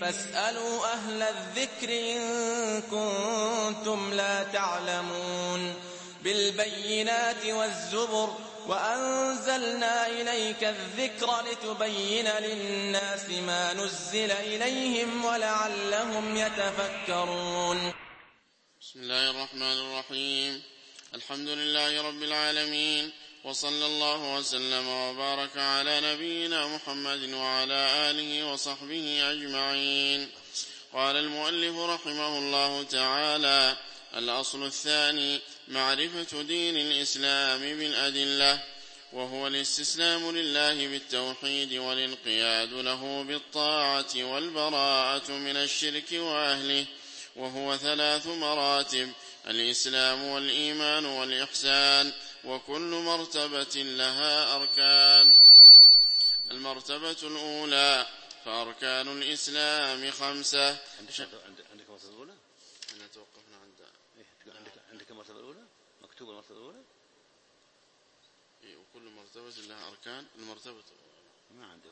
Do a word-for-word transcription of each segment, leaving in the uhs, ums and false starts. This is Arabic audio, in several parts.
فاسألوا أهل الذكر إن كنتم لا تعلمون بالبينات والزبر وأنزلنا إليك الذكر لتبين للناس ما نزل إليهم ولعلهم يتفكرون. بسم الله الرحمن الرحيم. الحمد لله رب العالمين، وصلى الله وسلم وبارك على نبينا محمد وعلى آله وصحبه أجمعين. قال المؤلف رحمه الله تعالى: الأصل الثاني معرفة دين الإسلام بالأدلة، وهو الاستسلام لله بالتوحيد والانقياد له بالطاعة والبراءة من الشرك وأهله، وهو ثلاث مراتب: الإسلام والإيمان والإحسان، وكل مرتبة لها أركان. المرتبة الأولى: فأركان الإسلام خمسة. عندك المرتبة الأولى؟ أنا توقفنا عند عندك عندك المرتبة الأولى مكتوب المرتبة الأولى. إيه، وكل مرتبة لها أركان. المرتبة ما عندي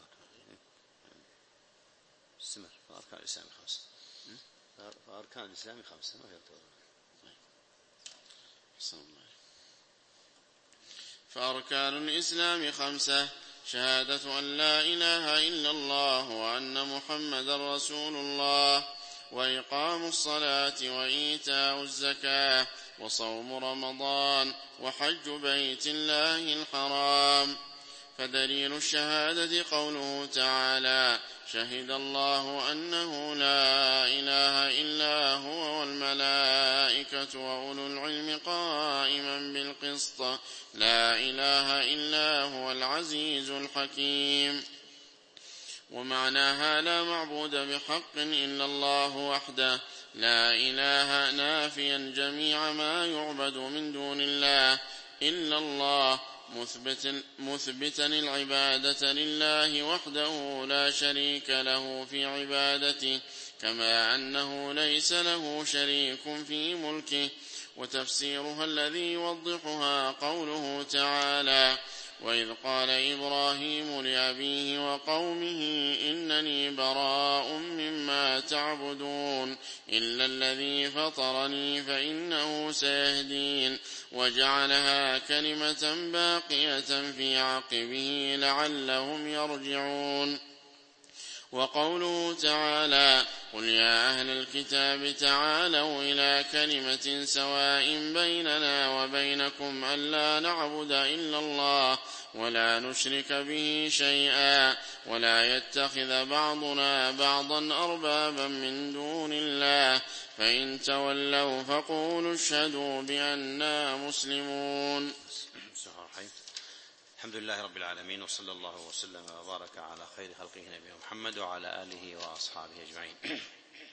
استمر. فأركان الإسلام خمسة. فأركان الإسلام خمسة ما فهمت. فأركان الإسلام خمسة: شهادة أن لا إله إلا الله وأن محمدا رسول الله، وإقام الصلاة وإيتاء الزكاة وصوم رمضان وحج بيت الله الحرام. فدليل الشهادة قوله تعالى: شهد الله أنه لا إله إلا هو والملائكة وأولو العلم قائما بالقسط لا إله إلا هو العزيز الحكيم. ومعناها: لا معبود بحق إلا الله وحده لا إله، نافيا جميع ما يعبد من دون الله إلا الله، مثبتا, مثبتا العبادة لله وحده لا شريك له في عبادته، كما أنه ليس له شريك في ملكه. وتفسيرها الذي يوضحها قوله تعالى: وإذ قال إبراهيم لأبيه وقومه إنني براء مما تعبدون إلا الذي فطرني فإنه سيهدين، وجعلها كلمة باقية في عقبه لعلهم يرجعون. وقوله تعالى: قل يا أهل الكتاب تعالوا إلى كلمة سواء بيننا وبينكم ألا نعبد إلا الله ولا نشرك به شيئا ولا يتخذ بعضنا بعضا أربابا من دون الله، فإن تولوا فقولوا اشهدوا بأننا مسلمون. الحمد لله رب العالمين، وصلى الله وسلم وبارك على خير خلقه نبينا محمد وعلى آله وأصحابه أجمعين.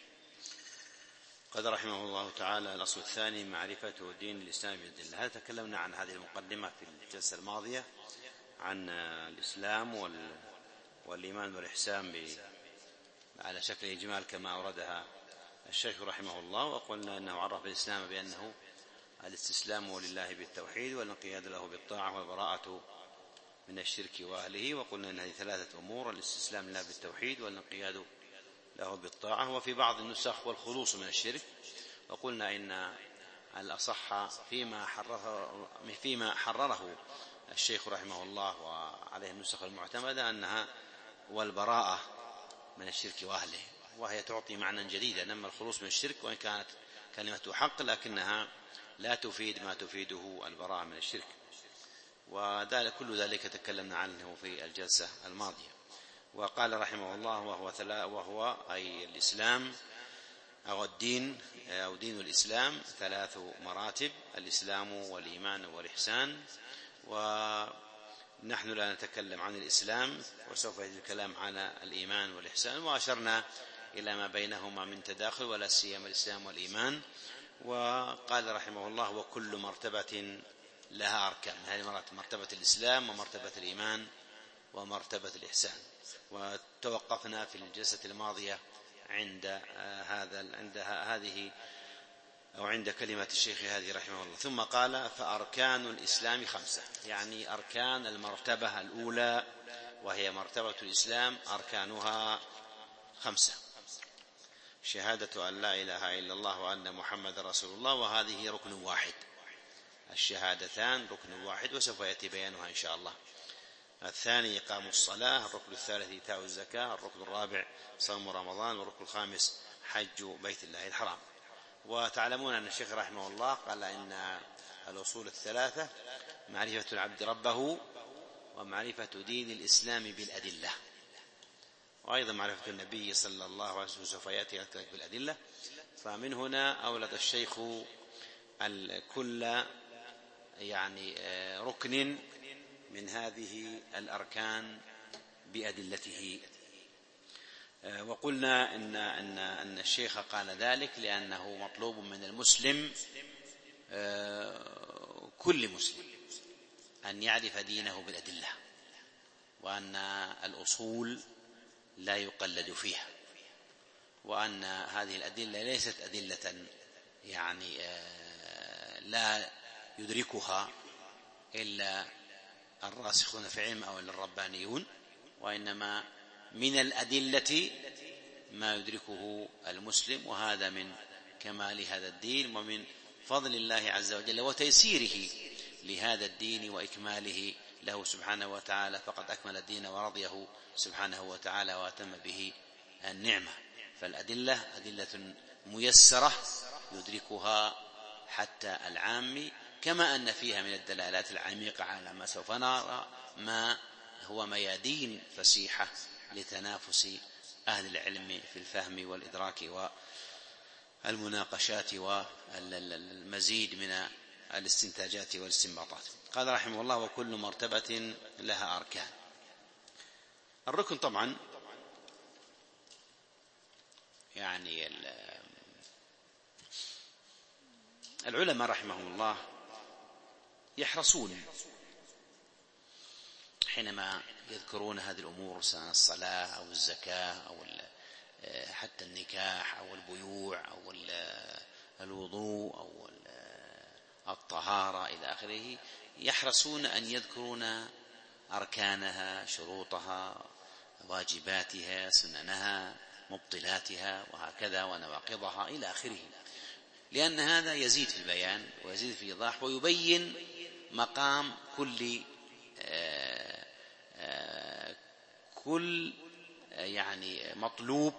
قد رحمه الله تعالى: الأصل الثاني معرفة دين الإسلام بالأدلة. هذا تكلمنا عن هذه المقدمة في الجلسة الماضية عن الإسلام والإيمان والإحسان على شكل إجمال كما أوردها الشيخ رحمه الله، وقلنا أنه عرف الإسلام بأنه الاستسلام لله بالتوحيد والانقياد له بالطاعة والبراءة من الشرك وأهله، وقلنا أن هذه ثلاثة أمور: الاستسلام لله بالتوحيد والانقياد له بالطاعة، وفي بعض النسخ والخلوص من الشرك. وقلنا إن الأصح فيما حرره, فيما حرره الشيخ رحمه الله وعليه النسخ المعتمدة أنها والبراءة من الشرك وأهله، وهي تعطي معنى جديدا. أما الخلوص من الشرك وإن كانت كلمة حق لكنها لا تفيد ما تفيده البراءة من الشرك، وذلك كل ذلك تكلمنا عنه في الجلسة الماضية. وقال رحمه الله: وهو, وهو أي الإسلام أو الدين أو دين الإسلام ثلاث مراتب: الإسلام والإيمان والإحسان. ونحن لا نتكلم عن الإسلام، وسوف يجي الكلام عن الإيمان والإحسان، وأشرنا إلى ما بينهما من تداخل ولا سيما الإسلام والإيمان. وقال رحمه الله: وكل مرتبة لها أركان. هذه مرتبة الإسلام ومرتبة الإيمان ومرتبة الإحسان. وتوقفنا في الجلسة الماضية عند هذا عند هذه أو عند كلمة الشيخ هذه رحمه الله. ثم قال: فأركان الإسلام خمسة، يعني أركان المرتبة الأولى وهي مرتبة الإسلام أركانها خمسة. شهادة أن لا إله إلا الله وأن محمد رسول الله، وهذه ركن واحد، الشهادتان ركن واحد وسوف يأتي بيانها إن شاء الله. الثاني إقام الصلاة، الركن الثالث إيتاء الزكاة، الركن الرابع صوم رمضان، والركن الخامس حج بيت الله الحرام. وتعلمون أن الشيخ رحمه الله قال إن الأصول الثلاثة معرفة العبد ربه، ومعرفة دين الإسلام بالأدلة، وأيضا معرفة النبي صلى الله عليه وسلم سوف يأتي بالأدلة. فمن هنا أولد الشيخ كل يعني ركن من هذه الأركان بأدلته. وقلنا إن, إن, أن الشيخ قال ذلك لأنه مطلوب من المسلم كل مسلم أن يعرف دينه بالأدلة، وأن الأصول لا يقلد فيها، وأن هذه الأدلة ليست أدلة يعني لا يدركها إلا الراسخون في العلم أو الربانيون، وإنما من الأدلة ما يدركه المسلم، وهذا من كمال هذا الدين ومن فضل الله عز وجل وتيسيره لهذا الدين وإكماله له سبحانه وتعالى، فقد أكمل الدين ورضيه سبحانه وتعالى وأتم به النعمة. فالأدلة أدلة ميسرة يدركها حتى العام، كما أن فيها من الدلالات العميقة على ما سوف نرى ما هو ميادين فسيحة لتنافس أهل العلم في الفهم والإدراك والمناقشات والمزيد من الاستنتاجات والاستنباطات. قال رحمه الله: وكل مرتبة لها أركان. الركن طبعا يعني العلماء رحمهم الله يحرصون حينما يذكرون هذه الأمور، سواء الصلاة أو الزكاة أو حتى النكاح أو البيوع أو الوضوء أو الطهارة إلى آخره، يحرصون أن يذكرون أركانها، شروطها، واجباتها، سننها، مبطلاتها، وهكذا، ونواقضها إلى آخره، لأن هذا يزيد في البيان ويزيد في الإيضاح ويبين مقام كل آآ آآ كل يعني مطلوب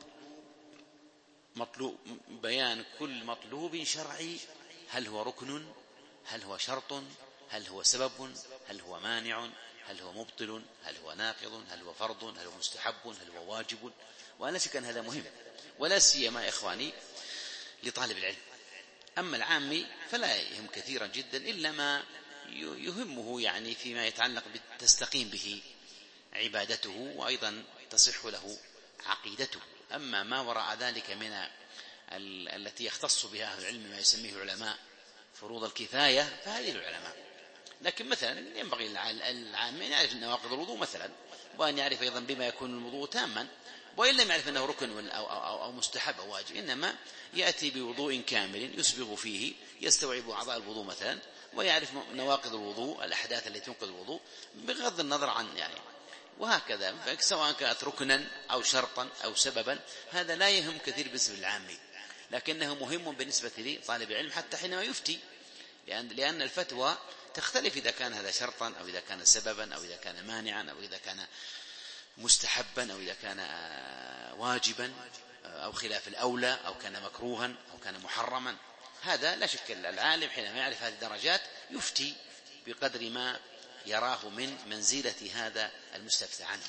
مطلوب بيان كل مطلوب شرعي، هل هو ركن، هل هو شرط، هل هو سبب، هل هو مانع، هل هو مبطل، هل هو ناقض، هل هو فرض، هل هو مستحب، هل هو واجب. ولا شك أن هذا مهم، ولا سيما يا إخواني لطالب العلم. أما العامي فلا يهم كثيرا جدا إلا ما يهمه يعني فيما يتعلق بتستقيم به عبادته وأيضا تصح له عقيدته. أما ما وراء ذلك من التي يختص بها أهل العلم ما يسميه العلماء فروض الكفاية فهذه العلماء. لكن مثلا ينبغي العام أن يعرف نواقض الوضوء مثلا، وأن يعرف أيضا بما يكون الوضوء تاما، وإن لم يعرف أنه ركن أو, أو, أو مستحب أو واجب، إنما يأتي بوضوء كامل يسبغ فيه يستوعب أعضاء الوضوء مثلا، ويعرف نواقض الوضوء، الأحداث التي تنقض الوضوء بغض النظر عن يعني، وهكذا. سواء كانت ركنا أو شرطا أو سببا، هذا لا يهم كثير بالنسبة للعامي، لكنه مهم بالنسبة لطالب العلم حتى حينما يفتي، لأن, لأن الفتوى تختلف إذا كان هذا شرطا أو إذا كان سببا أو إذا كان مانعا أو إذا كان مستحبا أو إذا كان واجبا أو خلاف الأولى أو كان مكروها أو كان محرما. هذا لا شك العالم حينما يعرف هذه الدرجات يفتي بقدر ما يراه من منزلة هذا المستفتى عنه،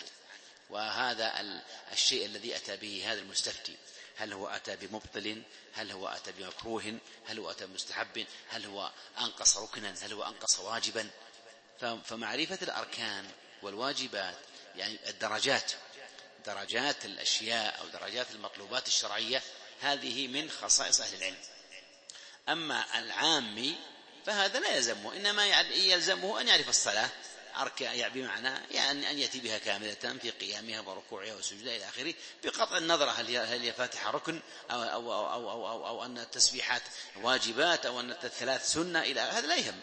وهذا الشيء الذي أتى به هذا المستفتي، هل هو أتى بمبطل، هل هو أتى بمكروه، هل هو أتى بمستحب، هل هو أنقص ركنا، هل هو أنقص واجبا. فمعرفة الأركان والواجبات يعني الدرجات درجات الأشياء أو درجات المطلوبات الشرعية، هذه من خصائص أهل العلم. أما العامي فهذا لا يلزمه، إنما يلزمه أن يعرف الصلاة أركان، يعني بمعنى يعني أن يأتي بها كاملة في قيامها وركوعها وسجودها إلى آخره، بقطع النظر هل هي هل هي فاتحة ركن أو أو أو أو أو, أو, أو أن التسبيحات واجبات أو أن الثلاث سنة إلى هذا لا يهم.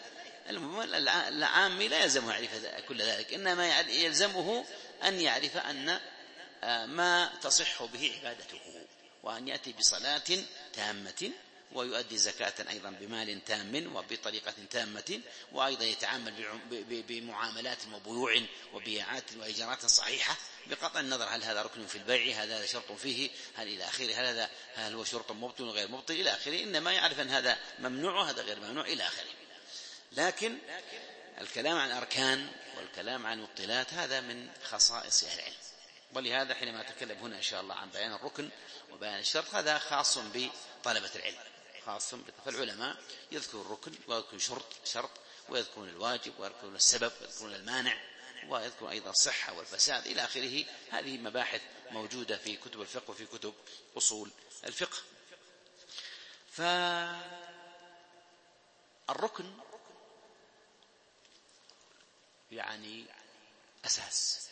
العامي لا يلزمه يعرف كل ذلك، إنما يلزمه أن يعرف أن ما تصح به عبادته، وأن يأتي بصلاة تامة، ويؤدي زكاة أيضا بمال تام وبطريقة تامة، وأيضا يتعامل بمعاملات وبيوع وبيعات وإيجارات صحيحة، بقطع النظر هل هذا ركن في البيع، هل هذا شرط فيه، هل إلى آخره، هل هذا هل هو شرط مبطل وغير مبطل إلى آخره، إنما يعرف أن هذا ممنوع وهذا غير ممنوع إلى آخره. لكن الكلام عن أركان والكلام عن مبطلات هذا من خصائص أهل العلم، ولهذا حينما أتكلم هنا إن شاء الله عن بيان الركن وبيان الشرط هذا خاص بطلبة العلم، خاص فالعلماء يذكر الركن ويذكر شرط شرط ويذكرون الواجب ويذكرون السبب ويذكرون المانع ويذكرون أيضا الصحة والفساد إلى آخره. هذه مباحث موجودة في كتب الفقه وفي كتب أصول الفقه. فالركن يعني أساس.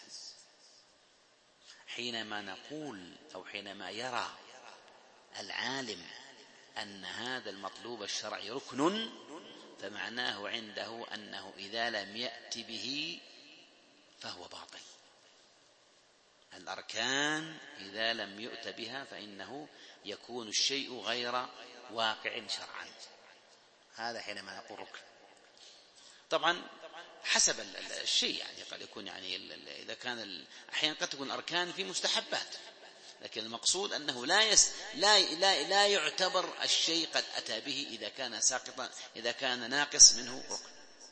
حينما نقول أو حينما يرى العالم أن هذا المطلوب الشرعي ركن، فمعناه عنده أنه إذا لم يأت به فهو باطل. الأركان إذا لم يؤت بها فإنه يكون الشيء غير واقع شرعا. هذا حينما نقول ركن. طبعا حسب الشيء، يعني قد يكون يعني إذا كان أحيانا قد تكون أركان في مستحبات، لكن المقصود أنه لا يس لا لا لا يعتبر الشيء قد أتى به إذا كان ساقطا، إذا كان ناقص منه ركن.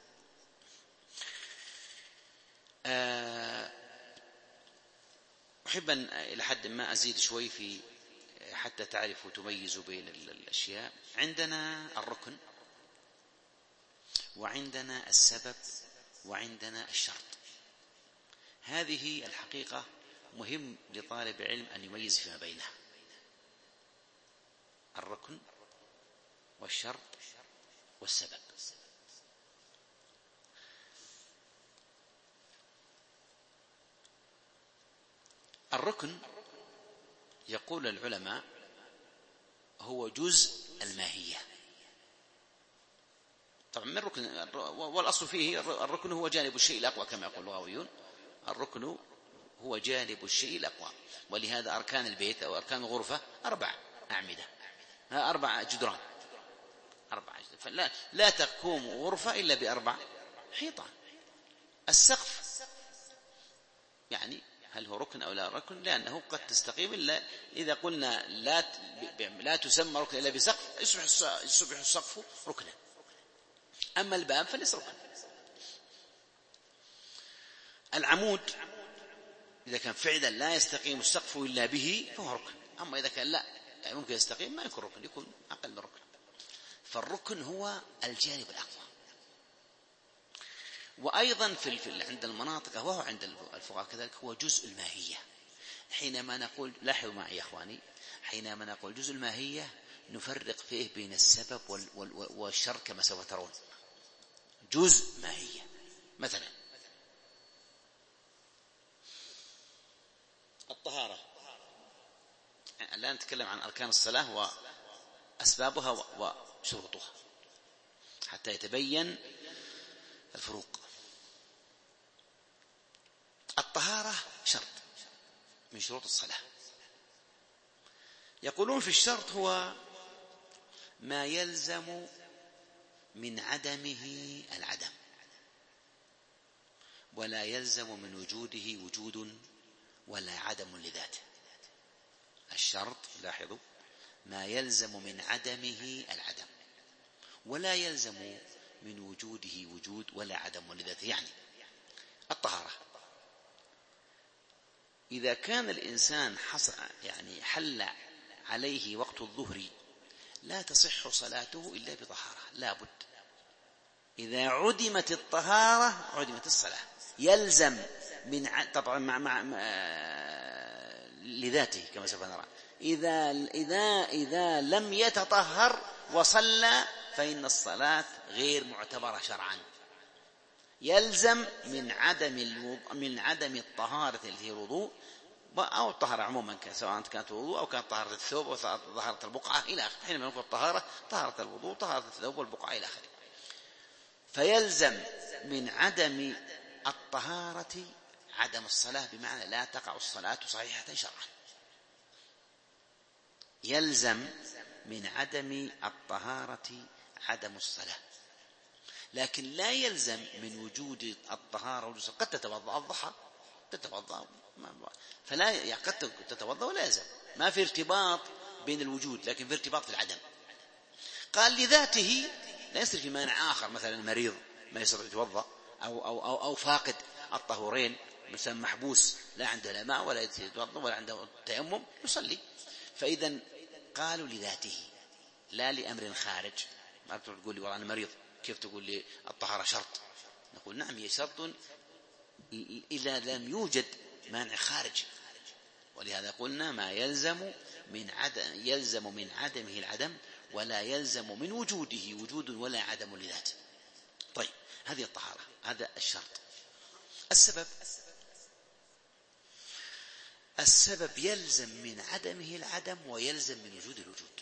أحب أن إلى حد ما أزيد شوي في حتى تعرفوا تميزوا بين الأشياء. عندنا الركن وعندنا السبب وعندنا الشرط. هذه الحقيقة مهم لطالب علم أن يميز فيما بينها، الركن والشرط والسبب. الركن يقول العلماء هو جزء الماهية. طبعا من الركن، والأصل فيه الركن هو جانب الشيء الأقوى كما يقول اللغويون، الركن هو جانب الشيء الأقوى. ولهذا أركان البيت أو أركان الغرفة أربع أعمدة، أربع جدران، أربع جدران، فلا لا تقوم غرفة إلا بأربع حيطان. السقف يعني هل هو ركن أو لا ركن؟ لأنه قد تستقيم إلا إذا قلنا لا لا تسمى ركن إلا بسقف يصبح السقف ركنا. أما الباب فليس ركن. العمود إذا كان فعلا لا يستقيم السقف إلا به فهو ركن، أما إذا كان لا يعني ممكن يستقيم ما يكون ركن، يكون أقل من ركن. فالركن هو الجانب الأقوى. وأيضا في عند المناطق وهو عند الفقهاء كذلك هو جزء الماهية. حينما نقول، لاحظوا معي يا إخواني، حينما نقول جزء الماهية نفرق فيه بين السبب والشر كما سوف ترون. جزء ماهية مثلا الطهارة، الآن نتكلم عن أركان الصلاة وأسبابها وشروطها حتى يتبين الفروق. الطهارة شرط من شروط الصلاة. يقولون في الشرط هو ما يلزم من عدمه العدم، ولا يلزم من وجوده وجود ولا عدم لذاته. الشرط لاحظوا ما يلزم من عدمه العدم ولا يلزم من وجوده وجود ولا عدم لذاته. يعني الطهارة إذا كان الإنسان حصل يعني حل عليه وقت الظهر لا تصح صلاته إلا بطهارة، لا بد. إذا عدمت الطهارة عدمت الصلاة. يلزم من ع... طبعا مع, مع... مع... لذاته كما سوف نرى. إذا إذا إذا لم يتطهر وصلى فإن الصلاة غير معتبرة شرعا. يلزم من عدم الوضوء، من عدم الطهارة التي هي الوضوء أو الطهارة عموما، سواء كانت الوضوء أو كانت طهارة الثوب أو طهارة البقعة إلى آخره. حينما نقول الطهارة طهارة الوضوء طهارة الثوب والبقعة إلى آخره. فيلزم من عدم الطهارة عدم الصلاة، بمعنى لا تقع الصلاة صحيحة شرعا. يلزم من عدم الطهارة عدم الصلاة، لكن لا يلزم من وجود الطهارة. قد تتوضأ الضحى تتوضأ فلا يعني قد تتوضأ ولا يلزم، ما في ارتباط بين الوجود، لكن في ارتباط في العدم. قال لذاته لا يصير في مانع آخر، مثلا مريض ما يستطيع يتوضأ، أو, أو, أو, أو فاقد الطهورين، مثلا محبوس لا عنده لا ماء ولا يتوضأ ولا عنده تيمم يصلي. فإذا قالوا لذاته لا لأمر خارج. ما تقول لي والله أنا مريض كيف تقول لي الطهارة شرط؟ نقول نعم هي شرط إذا لم يوجد مانع خارج، ولهذا قلنا ما يلزم من عدم يلزم من عدمه العدم، ولا يلزم من وجوده وجود ولا عدم لذاته. طيب هذه الطهارة، هذا الشرط. السبب السبب يلزم من عدمه العدم ويلزم من وجود الوجود.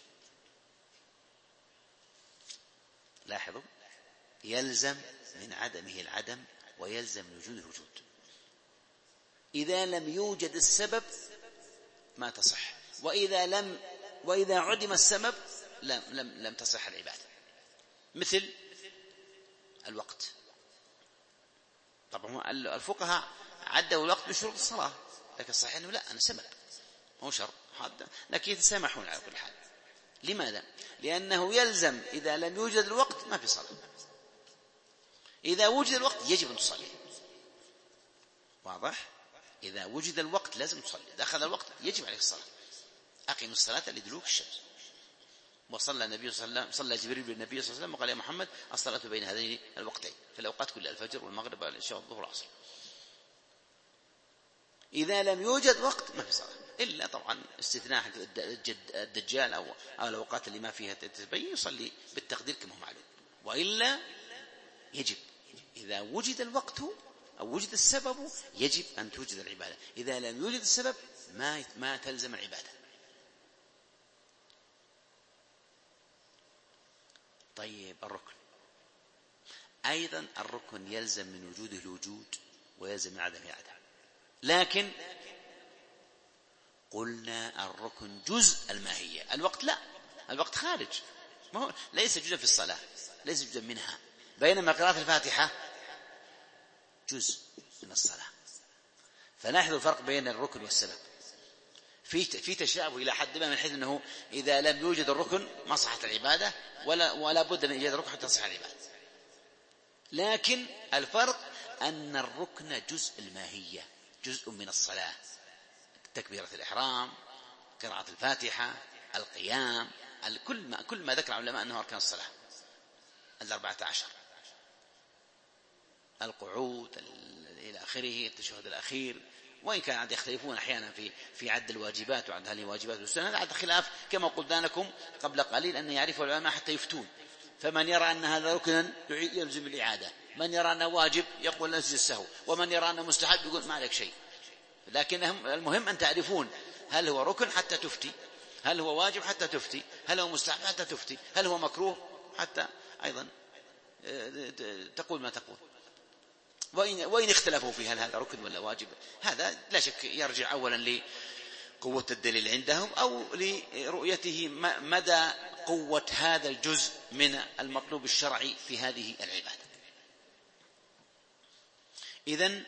لاحظوا، يلزم من عدمه العدم ويلزم من وجود الوجود. إذا لم يوجد السبب ما تصح، وإذا لم وإذا عدم السبب لم لم لم تصح العبادة. مثل الوقت. طبعا الفقهاء عدوا الوقت بشروط الصلاة، لكن الصحيح أنه لا، أنا سبب مو شرط، لكن يتسامحون على كل حال. لماذا؟ لأنه يلزم إذا لم يوجد الوقت ما في صلاة، إذا وجد الوقت يجب أن تصلي. واضح؟ إذا وجد الوقت لازم تصلي، إذا أخذ الوقت يجب عليك الصلاة. أقيم الصلاة لدلوك الشمس. وصلى النبي صلى الله عليه وسلم، صلى جبريل بالنبي صلى الله عليه وسلم وقال يا محمد الصلاة بين هذين الوقتين في الأوقات كلها، الفجر والمغرب والعشاء والظهر والعصر. إذا لم يوجد وقت ما في صلاة، إلا طبعا استثناء الدجال أو الأوقات اللي ما فيها تتبين يصلي بالتقدير كما هو معلوم، وإلا يجب إذا وجد الوقت أو وجد السبب يجب أن توجد العبادة. إذا لم يوجد السبب ما ما تلزم العبادة. طيب الركن أيضا، الركن يلزم من وجوده الوجود ويلزم من عدمه العدم، لكن قلنا الركن جزء الماهية. الوقت لا، الوقت خارج، ما هو ليس جزء في الصلاة، ليس جزء منها، بينما قراءة الفاتحة جزء من الصلاة. فلاحظوا الفرق بين الركن والسبب. في في تشابه إلى حد ما، من حيث أنه إذا لم يوجد الركن ما صحت العبادة، ولا ولا بد من إيجاد الركن حتى تصح العبادة. لكن الفرق أن الركن جزء الماهية، جزء من الصلاة، تكبيرة الإحرام، قراءة الفاتحة، القيام، كل ما كل ما ذكر العلماء أنه أركان الصلاة الأربعة عشر، القعود إلى آخره، التشهد الأخير. وإن كان عاد يختلفون أحيانا في في عد الواجبات وعد هل هي واجبات والسنن، هذا عاد خلاف كما قلنا لكم قبل قليل أن يعرف العلماء حتى يفتون. فمن يرى أن هذا ركنا يلزم الإعادة، من يرى أنه واجب يقول لا يسجد السهو، ومن يرى أنه مستحب يقول ما عليك شيء. لكن المهم أن تعرفون هل هو ركن حتى تفتي، هل هو واجب حتى تفتي، هل هو مستحب حتى تفتي، هل هو مكروه حتى أيضا تقول ما تقول. وإن, وإن اختلفوا في هل هذا ركن ولا واجب، هذا لا شك يرجع أولا لقوة الدليل عندهم، أو لرؤيته مدى قوة هذا الجزء من المطلوب الشرعي في هذه العبادة. إذن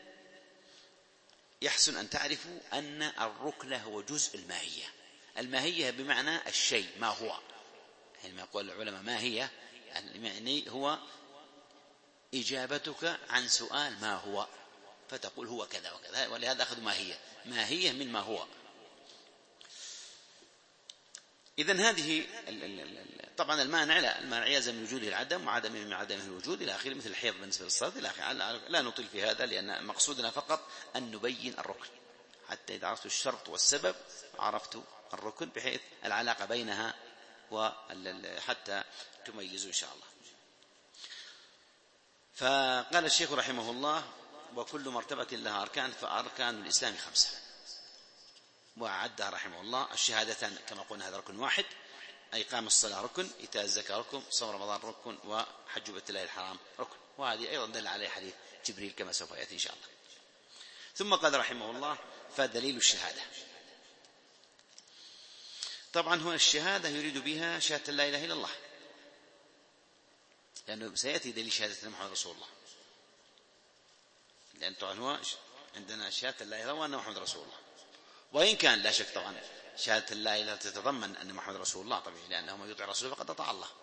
يحسن أن تعرفوا أن الركن هو جزء الماهية. الماهية بمعنى الشيء، ما هو، حينما يقول العلماء ما هي، يعني هو إجابتك عن سؤال ما هو، فتقول هو كذا وكذا، ولهذا أخذ ماهية، ماهية من ما هو. إذن هذه طبعا المانع لا، المانع يلزم من وجوده العدم وعدمه من عدمه الوجود إلى آخره، مثل الحيض بالنسبة للصلاة إلى آخره. لا نطيل في هذا، لأن مقصودنا فقط أن نبين الركن، حتى إذا عرفت الشرط والسبب عرفت الركن، بحيث العلاقة بينها وحتى تميزوا إن شاء الله. فقال الشيخ رحمه الله: وكل مرتبة لها أركان، فأركان الإسلام خمسة. وعدها رحمه الله الشهادتان كما قلنا هذا ركن واحد، أي قام الصلاة ركن، إيتاء الزكاة ركن، صوم رمضان ركن، وحج بيت الله الحرام ركن. وهذه أيضا دل عليه حديث جبريل كما سوف يأتي إن شاء الله. ثم قال رحمه الله: فدليل الشهادة. طبعا هنا الشهادة يريد بها شهادة لا إله إلا الله، لأنه سيأتي دليل شهادة أن محمد رسول الله، لأن طبعا هو عندنا شهادة لا إله إلا الله وأن محمد رسول الله، وإن كان لا شك طبعا شهادة لا إله تتضمن أن محمد رسول الله طبعا، لأنه من يطع رسوله فقد أطاع الله.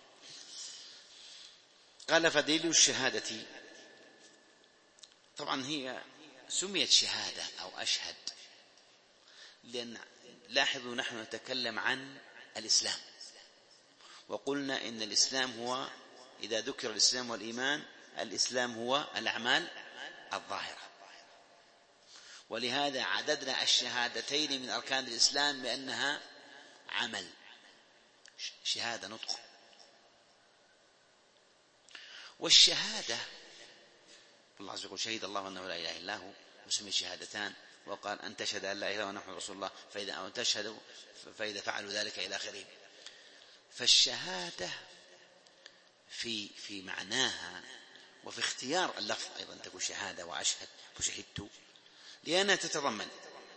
قال فدليل الشهادة، طبعا هي سميت شهادة أو أشهد لأن لاحظوا نحن نتكلم عن الإسلام، وقلنا إن الإسلام هو، إذا ذكر الإسلام والإيمان، الإسلام هو الأعمال الظاهرة، ولهذا عددنا الشهادتين من أركان الإسلام بأنها عمل، شهادة نطق. والشهادة الله عز وجل شهد الله أنه لا إله إلا هو، وسمي شهادتان، وقال أن تشهد أن لا إله إلا الله ونحن رسول الله، فإذا أو تشهدوا فإذا فعلوا ذلك إلى آخره. فالشهادة في في معناها وفي اختيار اللفظ أيضا تكون شهادة وأشهد وشهدت، لأنها تتضمن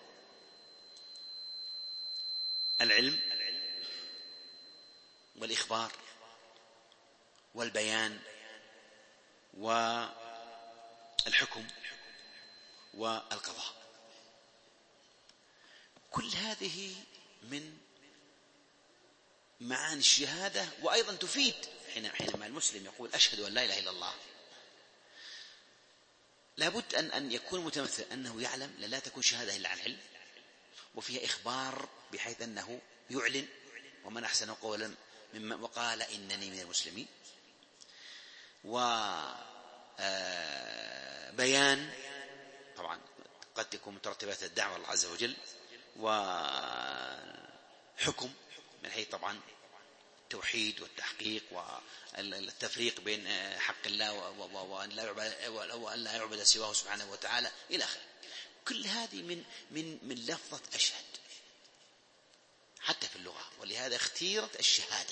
العلم والإخبار والبيان والحكم والقضاء، كل هذه من معاني الشهادة، وأيضا تفيد حينما المسلم يقول أشهد أن لا إله إلا الله، لابد أن أن يكون متمثل أنه يعلم، لا تكون شهادة إلا عن علم، وفيها إخبار بحيث أنه يعلن ومن أحسن قولا مما وقال إنني من المسلمين، وبيان طبعا قد تكون مترتبات الدعوة الله عز وجل، وحكم من حيث طبعا التوحيد والتحقيق والتفريق بين حق الله وأن لا يعبد سواه سبحانه وتعالى إلى آخره. كل هذه من من من لفظة أشهد حتى في اللغة، ولهذا اختيرت الشهادة،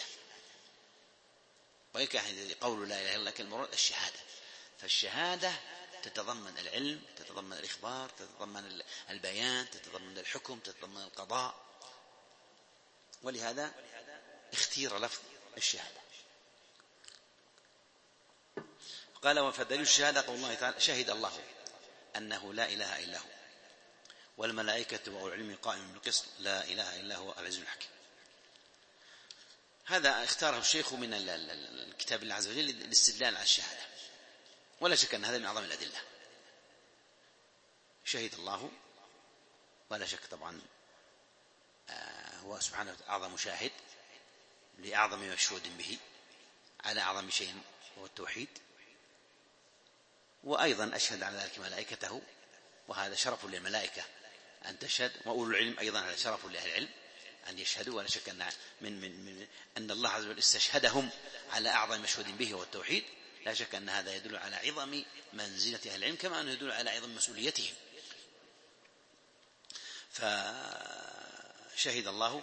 وإن كان قول لا إله إلا الله كالمراد الشهادة. فالشهادة تتضمن العلم، تتضمن الإخبار، تتضمن البيان، تتضمن الحكم، تتضمن القضاء، ولهذا اختير لفظ الشهادة. قال وفدليل الشهادة قول الله تعالى شهد الله أنه لا إله إلا هو والملائكة وأولو العلم قائم بالقسط لا إله إلا هو العزيز الحكيم. هذا اختاره الشيخ من الكتاب الله عز وجل للاستدلال على الشهادة، ولا شك أن هذا من أعظم الأدلة. شهد الله ولا شك طبعا هو سبحانه وتعالى أعظم شاهد لأعظم مشهود به على أعظم شيء هو التوحيد، وأيضا أشهد على ذلك ملائكته، وهذا شرف للملائكة أن تشهد، وأولو العلم أيضا هذا شرف لأهل العلم أن يشهدوا، ولا شك أن من من من أن الله عز وجل استشهدهم على أعظم مشهود به هو التوحيد، لا شك أن هذا يدل على عظم منزلة أهل العلم كما أنه يدل على عظم مسؤوليتهم. فشهد الله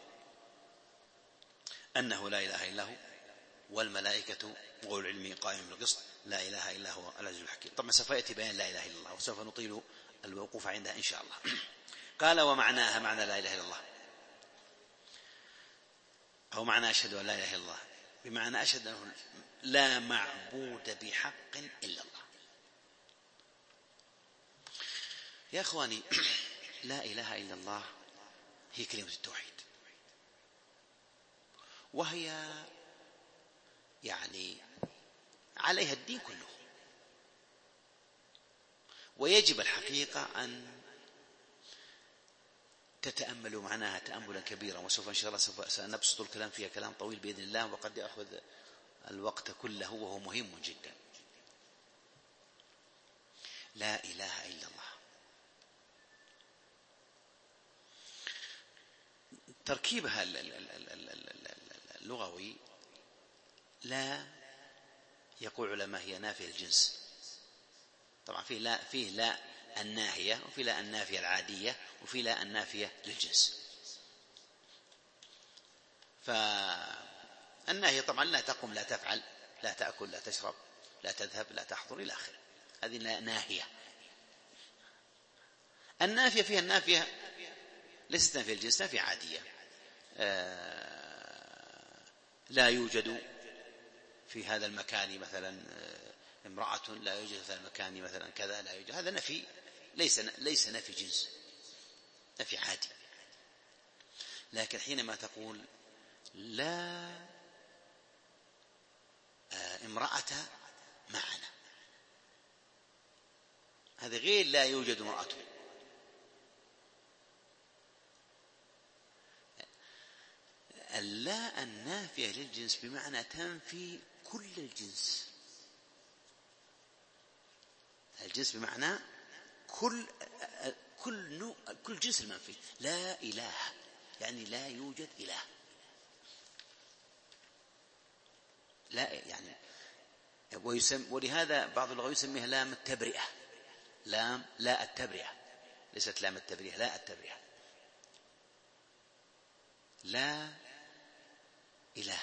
أنه لا إله إلا هو والملائكة وأولو العلم قائم بالقسط لا إله إلا هو العزيز الحكيم. طبعا سوف يأتي بيان لا إله إلا الله، وسوف نطيل الوقوف عندها إن شاء الله. قال ومعناها معنى لا إله إلا الله، أو معنى أشهد أن لا إله إلا الله بمعنى أشهد أنه لا معبود بحق إلا الله. يا أخواني لا إله إلا الله هي كلمة التوحيد، وهي يعني عليها الدين كله، ويجب الحقيقة أن تتأملوا معناها تأملا كبيرا، وسوف إن شاء الله سوف سنبسط الكلام فيها كلام طويل بإذن الله، وقد يأخذ الوقت كله وهو مهم جدا. لا إله إلا الله تركيبها اللغوي لا يقول علماء هي نافية الجنس، طبعا فيه لا فيه لا الناهية، وفي لا النافية العادية، وفي لا النافية للجنس. فالناهية طبعا لا تقم، لا تفعل، لا تأكل، لا تشرب، لا تذهب، لا تحضر إلى آخره، هذه ناهية. النافية فيها النافية ليست نافية الجنس، نافية عادية، لا يوجد في هذا المكان مثلا امرأة، لا يوجد في هذا المكان مثلا كذا، لا يوجد. هذا نفي، ليس ليس نفي جنس، نفي عادي. لكن حينما تقول لا امرأة معنا، هذا غير لا يوجد امرأة. اللا النافية للجنس بمعنى تنفي كل الجنس. الجنس بمعنى كل كل نوع، كل جنس المنفي. لا إله يعني لا يوجد إله. لا يعني ويسم ولهذا بعض اللغة يسميها لام التبرئة. لام لا التبرئة، ليست لام التبرئة، لا التبرئة. لا إله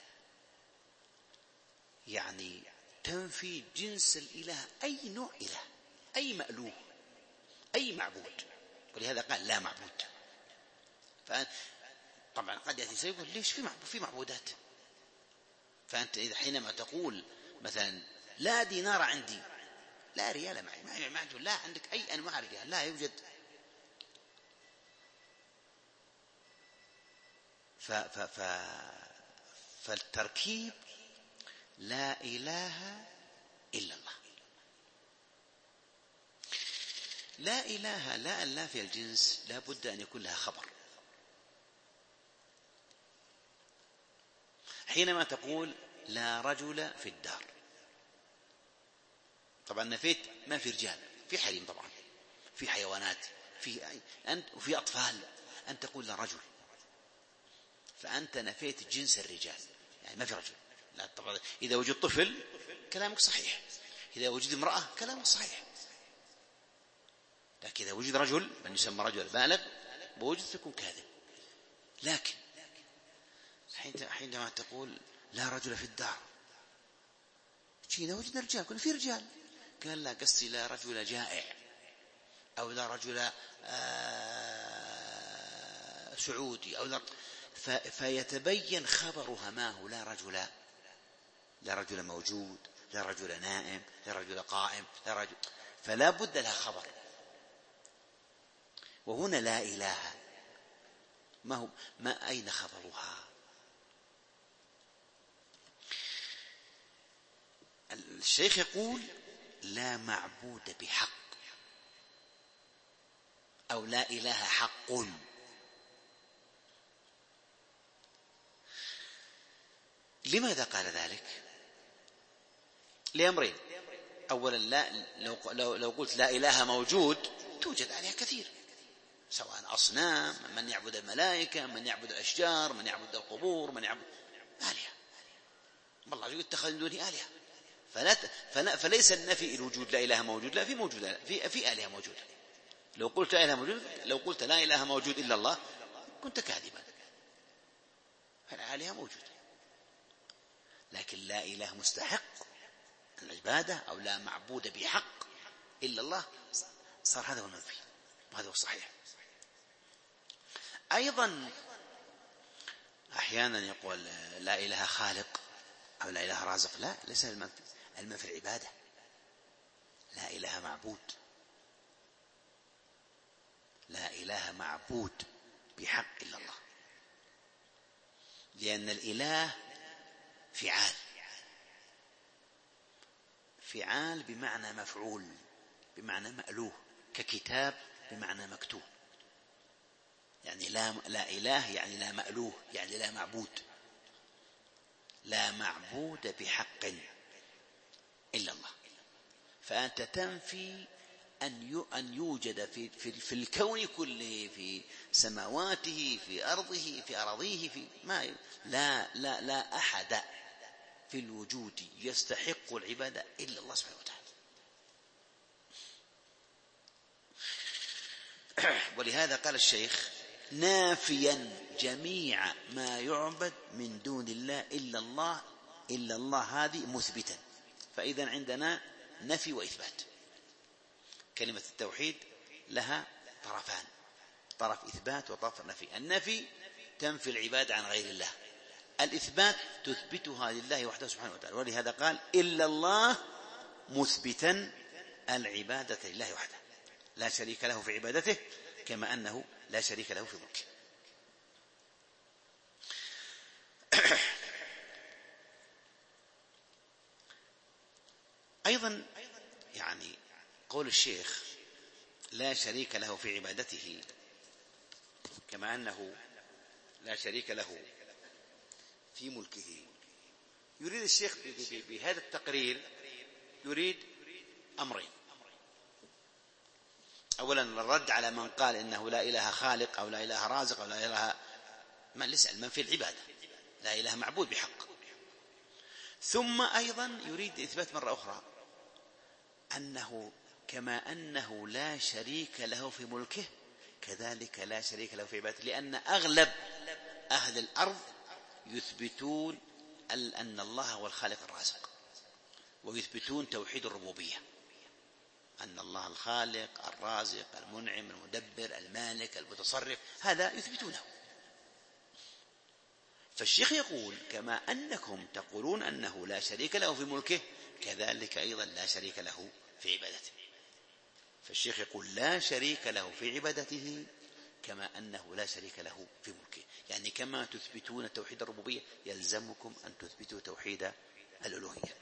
يعني تنفي جنس الإله، أي نوع إله، أي مألوه، أي معبود. ولهذا قال لا معبود. طبعا قد يأتي سيقول ليش في معبود، في معبودات. فأنت إذا حينما تقول مثلا لا دينار عندي، لا ريال معي، ما معه، لا عندك أي أنواع ريال، لا يوجد. ف ف ف فالتركيب لا إله إلا الله. لا إله لا لا في الجنس لا بد أن يكون لها خبر. حينما تقول لا رجل في الدار، طبعا نفيت ما في رجال، في حريم طبعا، في حيوانات، في أنت وفي أطفال. أن تقول لا رجل، فأنت نفيت جنس الرجال، يعني ما في رجل. لا طبعا إذا وجد طفل كلامك صحيح، إذا وجد امرأة كلامك صحيح. لكن إذا وجد رجل من يسمى رجل بالغ بوجد تكون كاذب. لكن حينما تقول لا رجل في الدار، إذا وجدنا رجال كنا في رجال، قال لا قصدي لا رجل جائع، أو لا رجل آه سعودي، أو لا، فيتبين خبرها ما هو لا رجل، لا رجل موجود، لا رجل نائم، لا رجل قائم، لا رجل، فلا بد لها خبر. وهنا لا إله، ما هو ما أين خبرها؟ الشيخ يقول لا معبود بحق، أو لا إله حق. لماذا قال ذلك؟ لأمرين. أولا لا لو, لو, لو قلت لا إله موجود توجد عليها كثير، سواء أصنام، من يعبد الملائكة، من يعبد الأشجار، من يعبد القبور، من يعبد آلهة. والله يقول اتخذ من دونه آلهة. فلا فلا فليس النفي الوجود لا إله موجود، لا في موجود، في في آلهة موجودة. لو قلت لا إله موجود، لو قلت لا إله موجود إلا الله كنت كاذبا. فالآلهة موجودة، لكن لا إله مستحق العبادة أو لا معبود بحق إلا الله، صار هذا هو المنفي وهذا هو الصحيح. أيضا أحيانا يقول لا إله خالق أو لا إله رازق، لا ليس المنفي، المنفي العبادة. لا إله معبود، لا إله معبود بحق إلا الله، لأن الإله فعال، فعال بمعنى مفعول، بمعنى مألوه، ككتاب بمعنى مكتوب. يعني لا, لا إله يعني لا مألوه، يعني لا معبود، لا معبود بحق إلا الله. فأنت تنفي أن يوجد في, في, في الكون كله، في سماواته، في أرضه، في أراضيه، في ما لا, لا, لا أحد في الوجود يستحق العبادة إلا الله سبحانه وتعالى. ولهذا قال الشيخ نافيا جميع ما يعبد من دون الله إلا الله، إلا الله هذه مثبتا. فإذا عندنا نفي وإثبات. كلمة التوحيد لها طرفان، طرف إثبات وطرف نفي. النفي تنفي العبادة عن غير الله. الإثبات تثبتها لله وحده سبحانه وتعالى، ولهذا قال إلا الله، مثبتا العبادة لله وحده لا شريك له في عبادته، كما أنه لا شريك له في ملكه. أيضا يعني قول الشيخ لا شريك له في عبادته، كما أنه لا شريك له في ملكه، يريد الشيخ بهذا التقرير يريد أمرين. أولا الرد على من قال إنه لا إله خالق أو لا إله رازق أو لا إله ما لسأل من في العبادة، لا إله معبود بحق. ثم أيضا يريد إثبات مرة أخرى أنه كما أنه لا شريك له في ملكه كذلك لا شريك له في عبادته، لأن أغلب أهل الأرض يثبتون أن الله هو الخالق الرازق، ويثبتون توحيد الربوبية، أن الله الخالق الرازق المنعم المدبر المالك المتصرف، هذا يثبتونه. فالشيخ يقول كما أنكم تقولون أنه لا شريك له في ملكه كذلك أيضا لا شريك له في عبادته. فالشيخ يقول لا شريك له في عبادته كما أنه لا شريك له في ملكه، يعني كما تثبتون توحيد الربوبية يلزمكم أن تثبتوا توحيد الألوهية.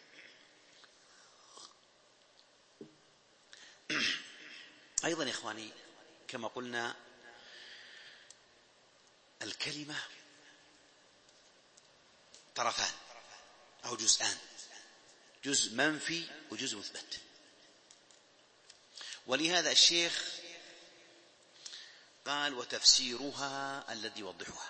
أيضا يا إخواني كما قلنا الكلمة طرفان أو جزءان، جزء منفي وجزء مثبت. ولهذا الشيخ قال وتفسيرها الذي يوضحها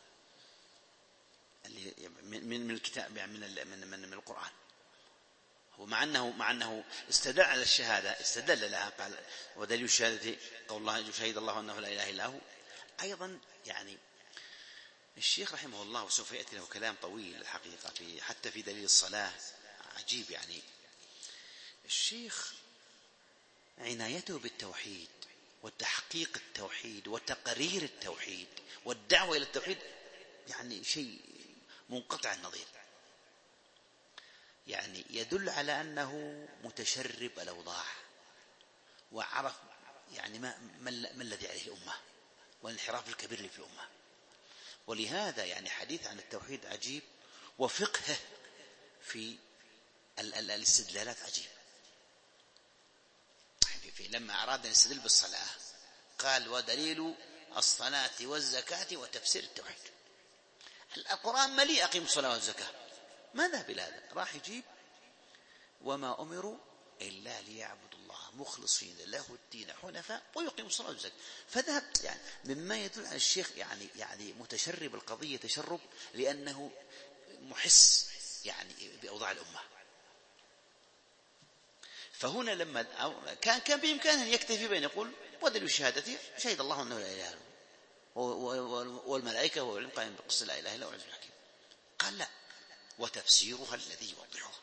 من من الكتاب يعني من من من, من القرآن. هو مع أنه مع أنه استدل على الشهادة استدل لها، قال ودليل الشهادة قول الله شهد الله أنه لا إله إلا هو. أيضا يعني الشيخ رحمه الله وسوف يأتي له كلام طويل الحقيقة في حتى في دليل الصلاة عجيب. يعني الشيخ عنايته بالتوحيد وتحقيق التوحيد وتقرير التوحيد والدعوة إلى التوحيد يعني شيء منقطع النظير، يعني يدل على أنه متشرب الأوضاع وعرف يعني ما, ما الذي عليه الأمة والانحراف الكبير اللي في الأمة. ولهذا يعني حديث عن التوحيد عجيب، وفقهه في الاستدلالات عجيب. في لما أراد أن يستدل بالصلاة قال ودليل الصلاة والزكاة وتفسير التوحيد. القرآن مليء أقيم الصلاة والزكاة، ماذا بهذا؟ راح يجيب وما أمروا إلا ليعبدوا الله مخلصين له الدين حنفاء ويقيموا الصلاة والزكاة. فذهب يعني مما يدل على الشيخ يعني يعني متشرب القضية تشرب، لأنه محس يعني بأوضاع الأمة. فهنا لما كان كان بإمكانه يكتفي بين يقول ودليل الشهادة شهد الله أنه لا إله إلا هو والملائكة والعلم قائم بالقسط لا إله إلا هو العزيز الحكيم. قال لا، وتفسيرها الذي يوضحها،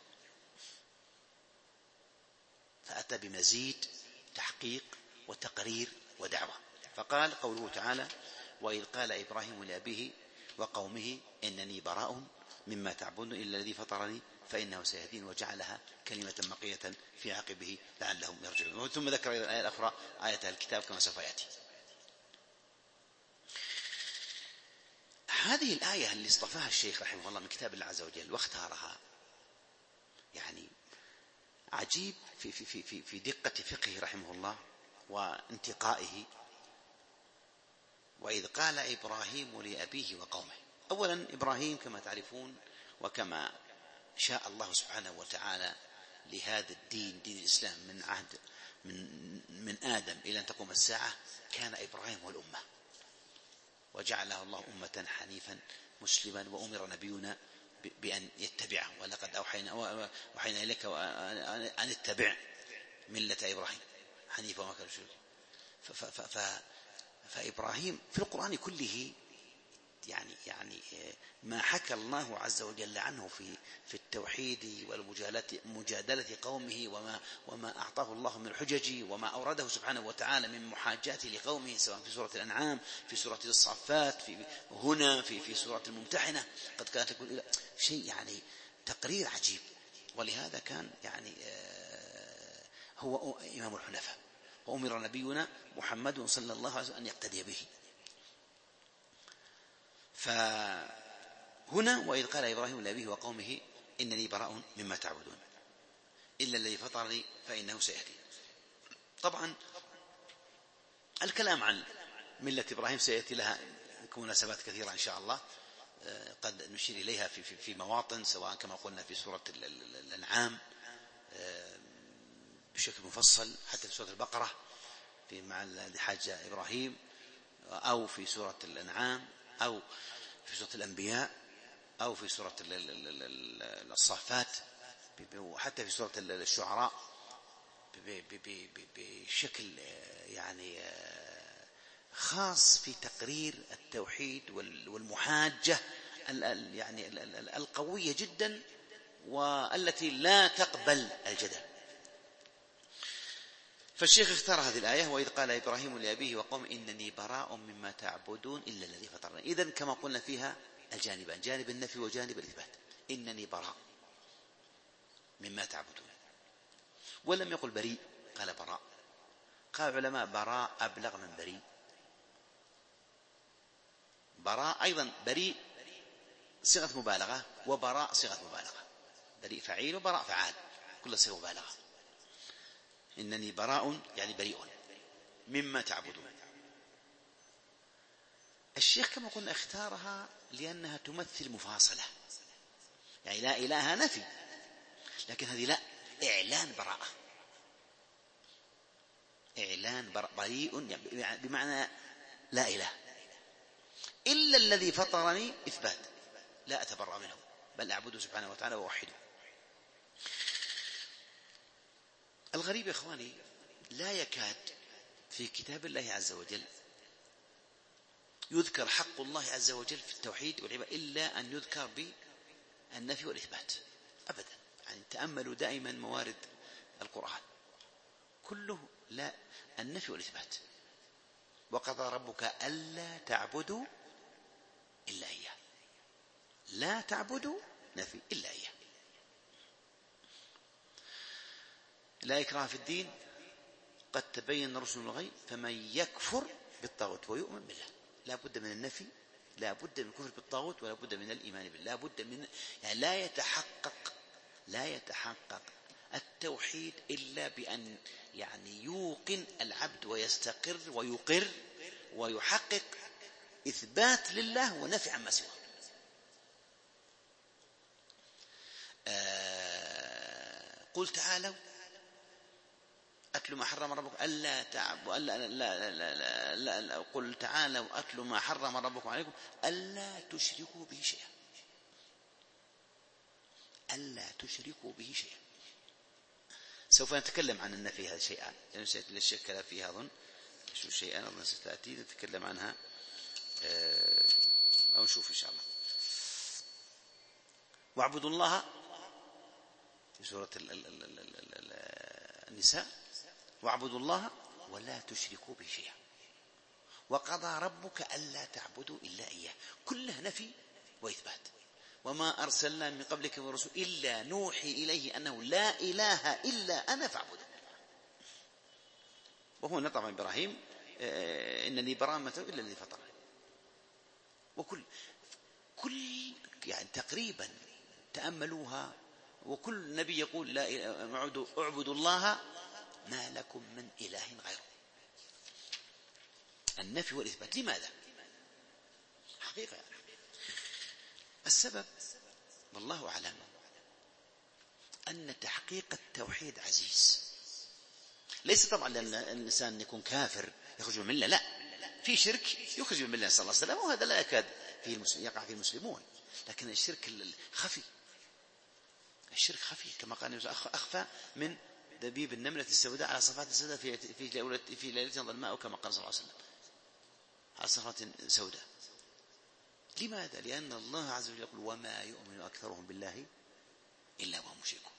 فأتى بمزيد تحقيق وتقرير ودعوة. فقال قوله تعالى وإذ قال إبراهيم لأبيه وقومه إنني براء مما تعبدون إلا الذي فطرني فإنه سيهدين، وجعلها كلمة بقية في عقبه لعلهم يرجعون. ثم ذكر الآية الأخرى آية الكتاب كما سوف يأتي. هذه الآية اللي اصطفاها الشيخ رحمه الله من كتاب الله عز وجل واختارها يعني عجيب في في في في, في دقة فقهه رحمه الله وانتقائه. وإذ قال إبراهيم لأبيه وقومه. أولا إبراهيم كما تعرفون وكما شاء الله سبحانه وتعالى لهذا الدين دين الإسلام من عهد من من آدم إلى أن تقوم الساعة كان إبراهيم والأمة، وجعله الله أمة حنيفا مسلما، وأمر نبينا بأن يتبعه ولقد أوحينا وحينا إليك أن اتبع ملة إبراهيم حنيفا وما كان مشركا. فإبراهيم في القرآن كله يعني يعني ما حكى الله عز وجل عنه في في التوحيد والمجادلة قومه وما وما أعطاه الله من الحجج وما أورده سبحانه وتعالى من محاجاته لقومه سواء في سورة الأنعام في سورة الصافات في هنا في في سورة الممتحنة قد كانت تقول شيء يعني تقرير عجيب. ولهذا كان يعني هو إمام الحنفاء وأمر نبينا محمد صلى الله عليه وسلم أن يقتدي به. فهنا وإذ قال إبراهيم لأبيه وقومه إنني براء مما تعبدون إلا الذي فطرني فإنه سيهدين. طبعا الكلام عن ملة إبراهيم سيأتي لها مناسبات كثيرة إن شاء الله قد نشير إليها في, في, في مواطن سواء كما قلنا في سورة الأنعام بشكل مفصل حتى في سورة البقرة في مع حاج إبراهيم أو في سورة الأنعام أو في سورة الأنبياء أو في سورة الصافات وحتى في سورة الشعراء بشكل يعني خاص في تقرير التوحيد والمحاجة يعني القوية جدا والتي لا تقبل الجدل. فالشيخ اختار هذه الآية وإذ قال إبراهيم لأبيه وقوم إنني براء مما تعبدون إلا الذي فطرني. إذن كما قلنا فيها الجانبان جانب النفي وجانب الإثبات. إنني براء مما تعبدون ولم يقل بريء قال براء. قال العلماء براء أبلغ من بريء. براء أيضا بريء صيغة مبالغة وبراء صيغة مبالغة. بريء فعيل وبراء فعال كل صيغة مبالغة. إنني براء يعني بريء مما تعبدون. الشيخ كما قلنا اختارها لأنها تمثل مفاصلة يعني لا إله نفي لكن هذه لا إعلان براءة إعلان بريء يعني بمعنى لا إله إلا الذي فطرني إثبات لا أتبرأ منه بل أعبده سبحانه وتعالى وأوحده. الغريب يا إخواني لا يكاد في كتاب الله عز وجل يذكر حق الله عز وجل في التوحيد والعبادة إلا أن يذكر بالنفي والإثبات أبدا. يعني تأملوا دائما موارد القرآن كله لا النفي والإثبات. وقضى ربك ألا تعبدوا إلا إياه لا تعبدوا نفي إلا إياه. لا إكراه في الدين قد تبين الرشد من الغي فمن يكفر بالطاغوت ويؤمن بالله. لا بد من النفي لا بد من الكفر بالطاغوت ولا بد من الإيمان بالله. لا بد من يعني لا يتحقق لا يتحقق التوحيد إلا بأن يعني يوقن العبد ويستقر ويقر ويحقق إثبات لله ونفي عما سواه. آه قل تعالوا أتل ما حرم ربكم ألا تعبوا ألا لا لا لا لا لا قل تعالوا أتل ما حرم ربكم عليكم ألا تشركوا به شيئا ألا تشركوا به شيئا. سوف نتكلم عن النفي هذا شيئا لأن الشك فيها أظن شو شيئا أظن ستأتي نتكلم عنها أو نشوف إن شاء الله. واعبدوا الله في سورة النساء واعبدوا الله ولا تشركوا به شيئا وقضى ربك ألا تعبدوا إلا إياه. كلها نفي وإثبات. وما أرسلنا من قبلك من رسول إلا نوحي إليه أنه لا إله إلا أنا فاعبدوا. وهنا طبعا إبراهيم إنني براء مما تعبدون إلا الذي فطرني. وكل كل يعني تقريبا تأملوها وكل نبي يقول لا اعبدوا الله ما لكم من إله غيره. النفي والإثبات. لماذا؟ حقيقة يعني. السبب والله أعلم أن تحقيق التوحيد عزيز. ليس طبعا لأن الإنسان يكون كافر يخرج من الملة لا في شرك يخرج من الملة صلى الله عليه وسلم وهذا لا يكاد فيه المسلم يقع فيه المسلمون. لكن الشرك الخفي الشرك خفي كما قال أخفى من دبيب النملة السوداء على صفات السوداء في في في ليلة ظلماء كما قال صلى الله عليه وسلم على صفات سوداء. لماذا؟ لأن الله عز وجل يقول وما يؤمن أكثرهم بالله إلا وهم مشركون.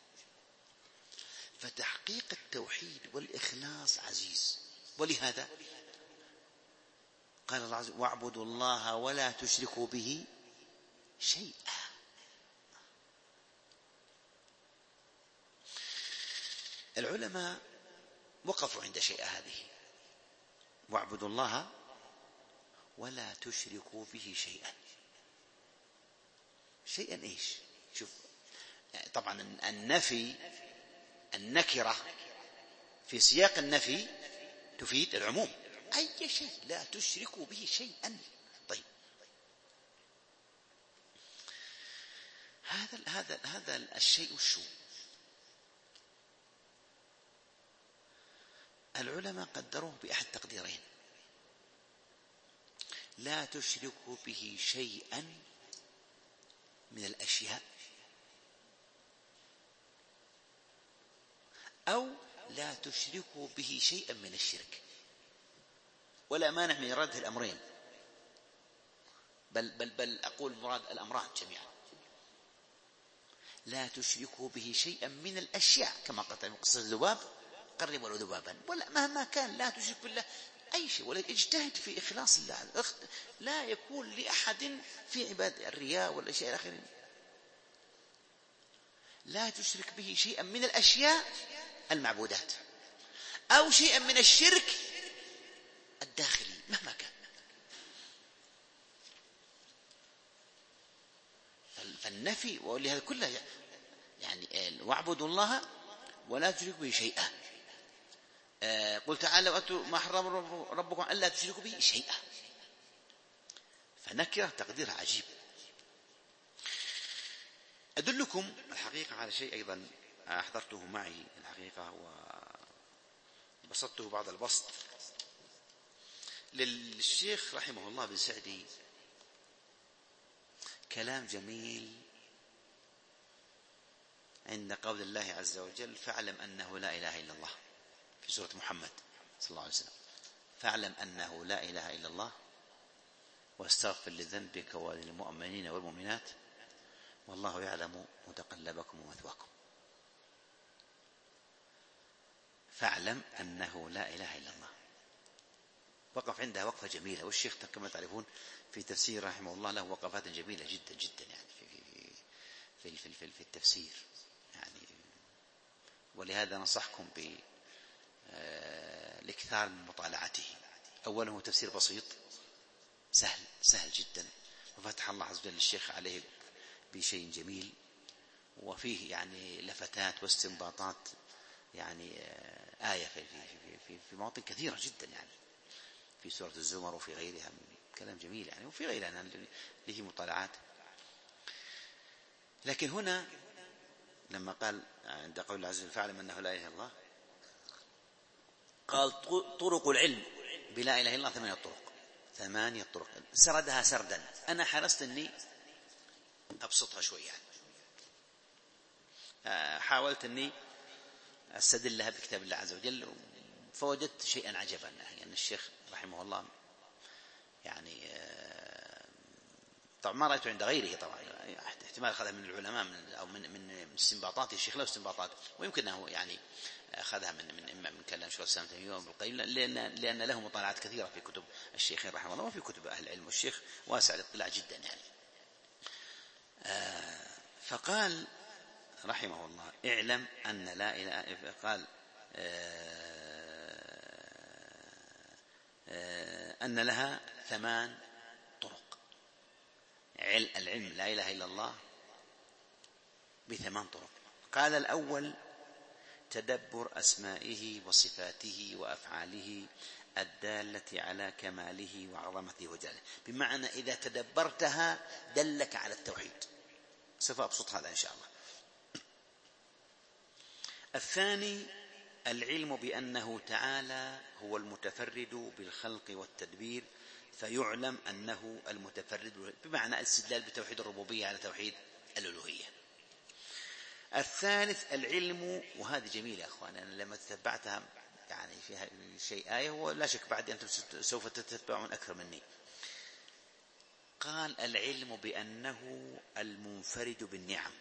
فتحقيق التوحيد والإخلاص عزيز، ولهذا قال الله عز وجل واعبدوا الله ولا تشركوا به شيئا. العلماء وقفوا عند شيء هذه، واعبدوا الله ولا تشركوا به شيئا. شيئا ايش؟ شوف، طبعا النفي، النكرة في سياق النفي تفيد العموم، أي شيء لا تشركوا به شيئا. طيب هذا هذا هذا الشيء شو؟ العلماء قدروه بأحد تقديرين: لا تشركوا به شيئا من الأشياء، أو لا تشركوا به شيئا من الشرك. ولا مانع من إرادة الأمرين، بل, بل, بل أقول مراد الأمران جميعا. لا تشركوا به شيئا من الأشياء، كما قلت قصة الذباب، قرب ولو ذبابا، ولا مهما كان لا تشرك بالله أي شيء، ولا اجتهد في إخلاص الله، لا يكون لأحد في عبادة الرياء والأشياء الآخرين. لا تشرك به شيئا من الأشياء المعبودات، أو شيئا من الشرك الداخلي مهما كان. فالنفي ولهذا كله يعني واعبدوا الله ولا تشركوا به شيئا. قل تعالوا واتوا ما حرم ربكم ألا تشركوا به شيئا. فنكرة تقديرها عجيب. أدلكم الحقيقة على شيء أيضا أحضرته معي الحقيقة وبسطته بعض البسط للشيخ رحمه الله بن سعدي، كلام جميل عند قول الله عز وجل فاعلم أنه لا إله إلا الله في سورة محمد صلى الله عليه وسلم. فاعلم أنه لا إله إلا الله واستغفر لذنبك وللمؤمنين والمؤمنات والله يعلم متقلبكم ومثواكم. فاعلم أنه لا إله إلا الله. وقف عندها وقفة جميلة، والشيخ كما تعرفون في تفسير رحمه الله له وقفات جميلة جدا جدا يعني في في في في, في التفسير يعني. ولهذا ننصحكم بالاكثار من مطالعته. أوله تفسير بسيط سهل سهل جدا، وفتح الله عز وجل الشيخ عليه بشيء جميل، وفيه يعني لفتات واستنباطات يعني آية في في في في مواطن كثيرة جدا يعني في سورة الزمر وفي غيرها، كلام جميل يعني، وفي غيرها له مطالعات. لكن هنا لما قال عند قول الله عز وجل فاعلم أنه لا إله إلا الله، قال طرق العلم بلا إله إلا الله ثمانية طرق، ثمانية طرق سردها سردا. أنا حرصت أني أبسطها شوي يعني، حاولت أني أستدل لها بكتاب الله عز وجل، فوجدت شيئا عجبا يعني أن الشيخ رحمه الله يعني طبعا ما رأيته عند غيره، طبعا احتمال أخذها من العلماء من أو من من استنباطات الشيخ له استنباطات، ويمكن أنه يعني أخذها من من إما من كلام شيخ الإسلام ابن تيمية وابن القيم، لأن لأن له مطالعات كثيرة في كتب الشيخين رحمه الله وفي كتب أهل العلم، والشيخ واسع الاطلاع جدا يعني. فقال رحمه الله اعلم أن لا إله، قال أن لها ثمان طرق. العلم لا إله إلا الله بثمان طرق. قال الأول تدبر أسمائه وصفاته وأفعاله الدالة على كماله وعظمته وجلاله، بمعنى إذا تدبرتها دلك على التوحيد. سوف أبسط هذا إن شاء الله. الثاني العلم بأنه تعالى هو المتفرد بالخلق والتدبير، فيعلم أنه المتفرد، بمعنى الاستدلال بتوحيد الربوبية على توحيد الألوهية. الثالث العلم، وهذه جميلة يا أخوان، أنا لما تتبعتها يعني فيها شيء آية، ولا شك بعد أنتم سوف تتبعون أكثر مني. قال العلم بأنه المنفرد بالنعم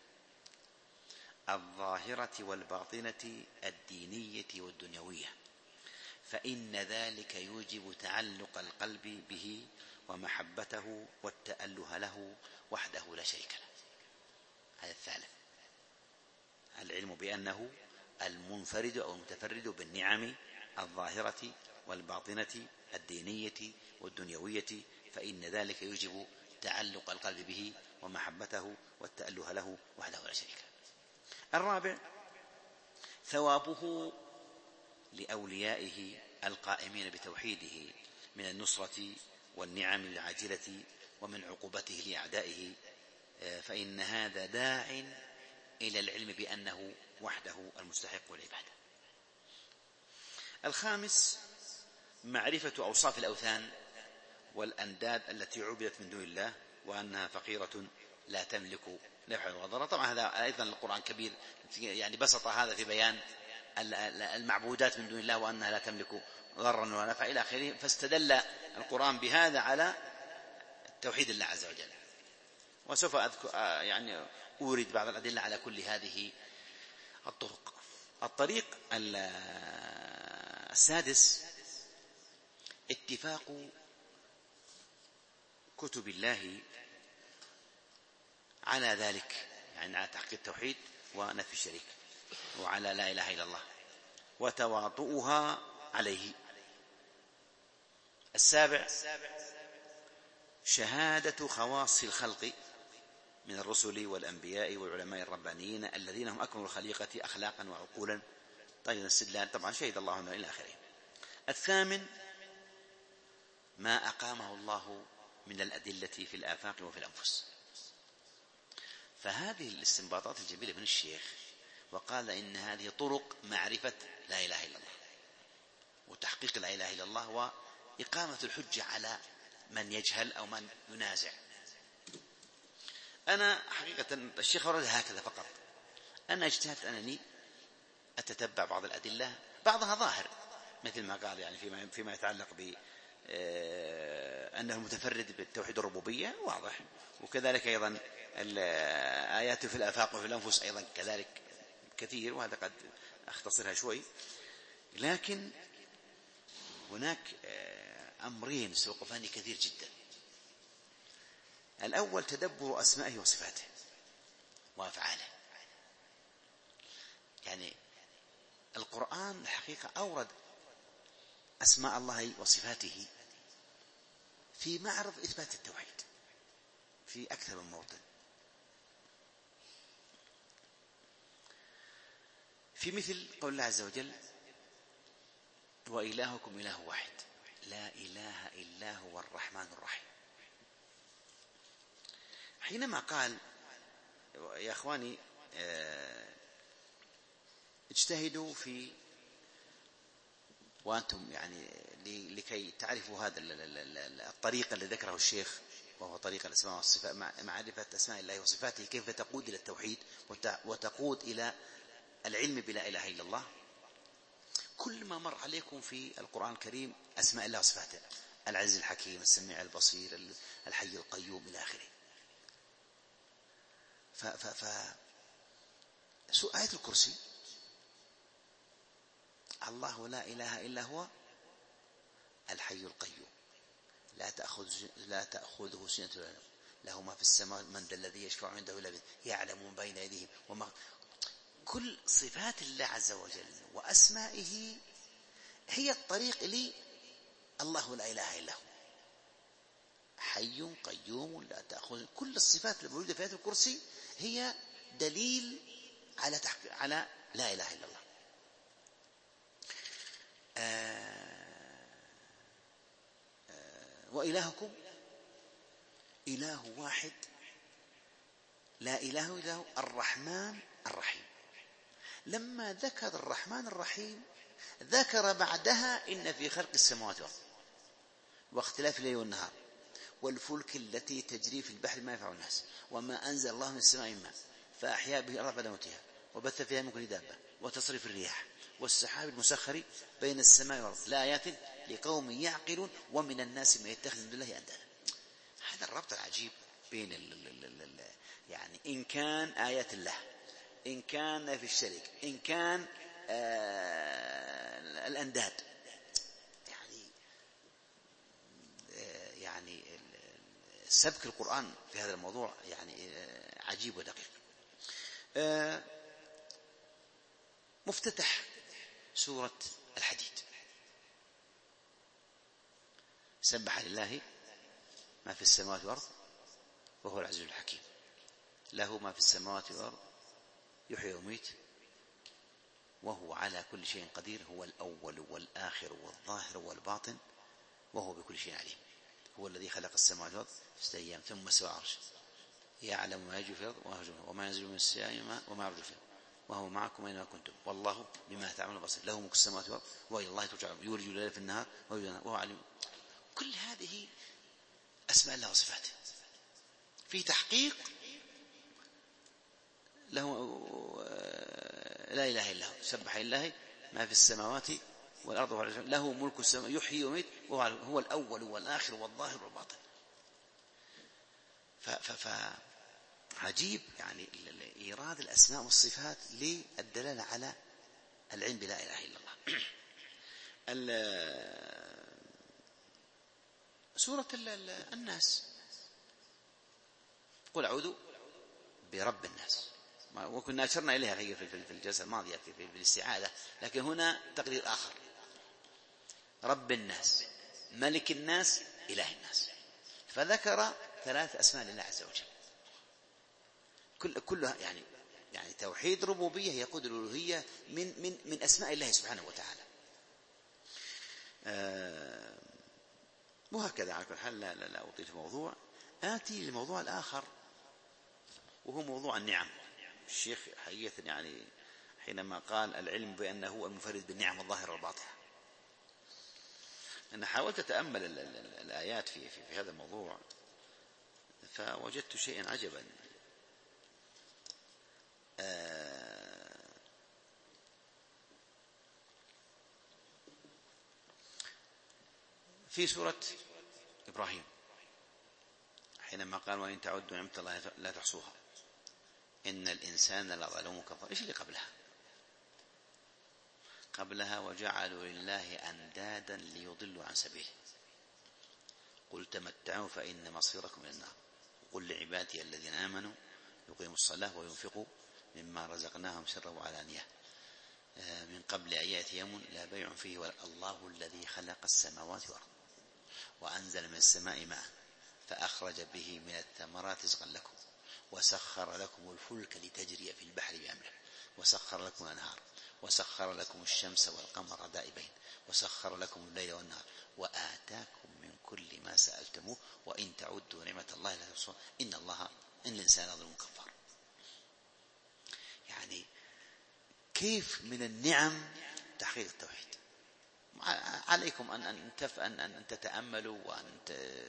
الظاهرة والباطنة الدينية والدنيوية، فإن ذلك يوجب تعلق القلب به ومحبته والتأله له وحده لا شريك له. هذا الثالث، العلم بأنه المنفرد أو المتفرد بالنعم الظاهرة والباطنة الدينية والدنيوية، فإن ذلك يوجب تعلق القلب به ومحبته والتأله له وحده لا شريك له. الرابع، ثوابه لأوليائه القائمين بتوحيده من النصرة والنعم العاجلة ومن عقوبته لأعدائه، فإن هذا داع إلى العلم بأنه وحده المستحق العبادة. الخامس، معرفة أوصاف الأوثان والأنداد التي عبدت من دون الله وأنها فقيرة لا تملك نفعا وضرا. طبعا هذا أيضا القرآن كبير، يعني بسط هذا في بيان المعبودات من دون الله وأنها لا تملك ضرا ولا نفعا إلى آخره، فاستدل القرآن بهذا على توحيد الله عز وجل. وسوف أذكر يعني أورد بعض الأدلة على كل هذه الطرق. الطريق السادس، اتفاق كتب الله على ذلك، يعني على تحقيق التوحيد ونفي الشريك وعلى لا إله إلا الله وتواطؤها عليه. السابع، شهادة خواص الخلق من الرسل والأنبياء والعلماء الربانيين الذين هم أكمل الخليقة أخلاقا وعقولا. طيب الاستدلال طبعا شهد الله عنه إلى آخره. الثامن، ما أقامه الله من الأدلة في الآفاق وفي الأنفس. فهذه الاستنباطات الجميلة من الشيخ، وقال إن هذه طرق معرفة لا إله إلا الله وتحقيق لا إله إلا الله وإقامة الحجة على من يجهل أو من ينازع. أنا حقيقة الشيخ ورد هكذا فقط، أنا اجتهدت أنني أتتبع بعض الأدلة، بعضها ظاهر مثل ما قال يعني فيما, فيما يتعلق ب أنه متفرد بالتوحيد الربوبية واضح، وكذلك أيضا الآيات في الآفاق وفي الأنفس أيضا كذلك كثير، وهذا قد أختصرها شوي. لكن هناك أمرين سوقفان كثير جدا. الأول، تدبر أسمائه وصفاته وأفعاله. يعني القرآن الحقيقة أورد أسماء الله وصفاته في معرض إثبات التوحيد في أكثر من موطن. في مثل قول الله عز وجل: وإلهكم إله واحد لا إله إلا هو الرحمن الرحيم. حينما قال يا أخواني اجتهدوا في وأنتم يعني لكي تعرفوا هذا الطريق الذي ذكره الشيخ، وهو طريق الأسماء والصفات، معرفة أسماء الله وصفاته كيف تقود إلى التوحيد وتقود إلى العلم بلا إله إلا الله. كل ما مر عليكم في القرآن الكريم أسماء الله وصفاته: العزيز الحكيم، السميع البصير، الحي القيوم إلى آخره. ف ف ف آية الكرسي: الله لا إله إلا هو الحي القيوم لا تأخذ لا تأخذه سنة ولا نوم له ما في السماء من ذا الذي يشفع عنده إلا بإذنه يعلم بين أيديهم وما. كل صفات الله عز وجل وأسمائه هي الطريق لي الله لا إله إلا هو حي قيوم لا تأخذ. كل الصفات الموجودة في آية الكرسي هي دليل على تحقيق على لا إله إلا الله. آه آه وإلهكم إله واحد لا إله إلا هو الرحمن الرحيم. لما ذكر الرحمن الرحيم ذكر بعدها: إن في خلق السماوات والأرض واختلاف الليل والنهار والفلك التي تجري في البحر ما ينفع الناس وما أنزل الله من السماء من ماء فأحيا به الأرض بعد موتها وبث فيها من كل دابة وتصريف الرياح والسحاب المسخر بين السماء والأرض لآيات لقوم يعقلون ومن الناس من يتخذ من دون الله أندادا. هذا الربط العجيب بين ال ال ال ال يعني إن كان آيات الله، إن كان في الشرك، إن كان آه الأنداد، يعني آه يعني سبك القرآن في هذا الموضوع يعني آه عجيب ودقيق. آه مفتتح سورة الحديد: سبح لله ما في السماوات والأرض وهو العزيز الحكيم، له ما في السماوات والأرض يحيي ويميت وهو على كل شيء قدير، هو الأول والآخر والظاهر والباطن وهو بكل شيء عليم، هو الذي خلق السماوات والأرض في ستة أيام ثم استوى على عرشه يعلم ما يجري في الأرض وما ينزل من السماء وما يعرج فيها وهو معكم أينما كنتم والله بما تعملون بصير، له ملك السماوات والأرض وإلى الله ترجع الأمور، يولج الليل في النهار وهو عليم. كل هذه أسماء الله وصفاته في تحقيق له لا إله إلا هو، سبح لله ما في السماوات والأرض له ملك السماوات يحيي ويميت وهو الأول والآخر والظاهر والباطن. فعجيب يعني إيراد الأسماء والصفات للدلالة على العلم بلا إله إلا الله. سورة الناس: قل أعوذ برب الناس، وكنا أشرنا إليها في الجلسة الماضية في الاستعاذة، لكن هنا تقرير آخر: رب الناس، ملك الناس، إله الناس. فذكر ثلاث أسماء لله عز وجل كل كلها يعني يعني توحيد ربوبية يقود الألوهية من من من أسماء الله سبحانه وتعالى. آه وهكذا على كل حال لا لا, لا أطيل في الموضوع. آتي للموضوع الآخر وهو موضوع النعم. الشيخ حقيقة يعني حينما قال العلم بأنه هو المنفرد بالنعم الظاهرة والباطنة، أنا حاولت أتأمل الآيات في, في, في هذا الموضوع فوجدت شيئا عجبا. في سورة إبراهيم حينما قال وإن تعدوا نعمة الله لا تحصوها إن الإنسان لظلوم كفار. إيش اللي قبلها؟ قبلها وجعلوا لله أندادا ليضلوا عن سبيله قل تمتعوا فإن مصيركم إلى النار قل لعبادي الذين آمنوا يقيموا الصلاة وينفقوا مما رزقناهم سرا وعلانية من قبل أن يأتي يوم لا بيع فيه ولا. الله الذي خلق السماوات والأرض وأنزل من السماء ماء فأخرج به من الثمرات رزقا لكم وسخر لكم الفلك لتجري في البحر بأمره وسخر لكم الأنهار وسخر لكم الشمس والقمر دائبين وسخر لكم الليل والنهار وآتاكم من كل ما سألتموه وإن تعدوا نعمة الله لا تحصوها إن الله إن الإنسان لظلوم كفار. يعني كيف من النعم تحقيق التوحيد. عليكم أن أن أن تتأملوا وأن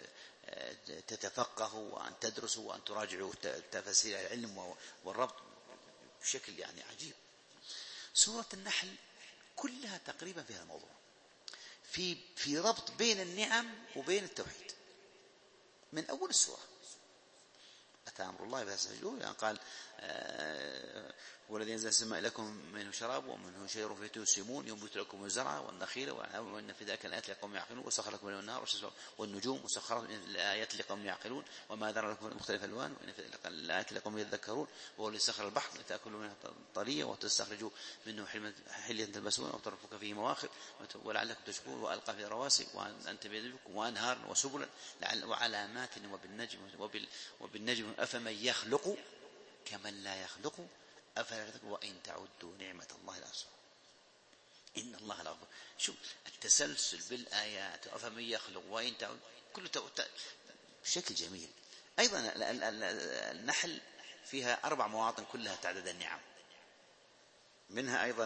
تتفقهوا وأن تدرسوا وأن تراجعوا تفاسير العلم والربط بشكل يعني عجيب. سورة النحل كلها تقريبا في هذا الموضوع، في في ربط بين النعم وبين التوحيد من أول السورة. أتى أمر الله فاستعجلوه يعني قال آه والذي ينزل السماء لكم منه شراب ومنه شجر فيه تسيمون ينبت لكم الزرع والنخيل وإن في ذلك الآيات لقوم يعقلون وسخر لكم الليل والنهار والنجوم وسخر الآيات لقوم يعقلون وما ذرى لكم مختلف الألوان وإن في الآيات لقوم يذكرون وهو الذي سخر البحر لتأكلوا منه طريا وتستخرجوا منه حلية تلبسون وترفق فيه مواخر ولعلكم تشكرون وألقى فيه رواسي وأن تبيد بكم وأنهار وسبلا وعلامات وبالنجم وبالنجم أفمن يخلق كمن لا يخلق أفلا تذكرون وإن تعدوا نعمة الله لا تحصوها إن الله لا غفور. شوف التسلسل بالآيات أفمن يخلق وإن تعدوا كله بشكل جميل. أيضا النحل فيها أربع مواطن كلها تعدد النعم، منها أيضا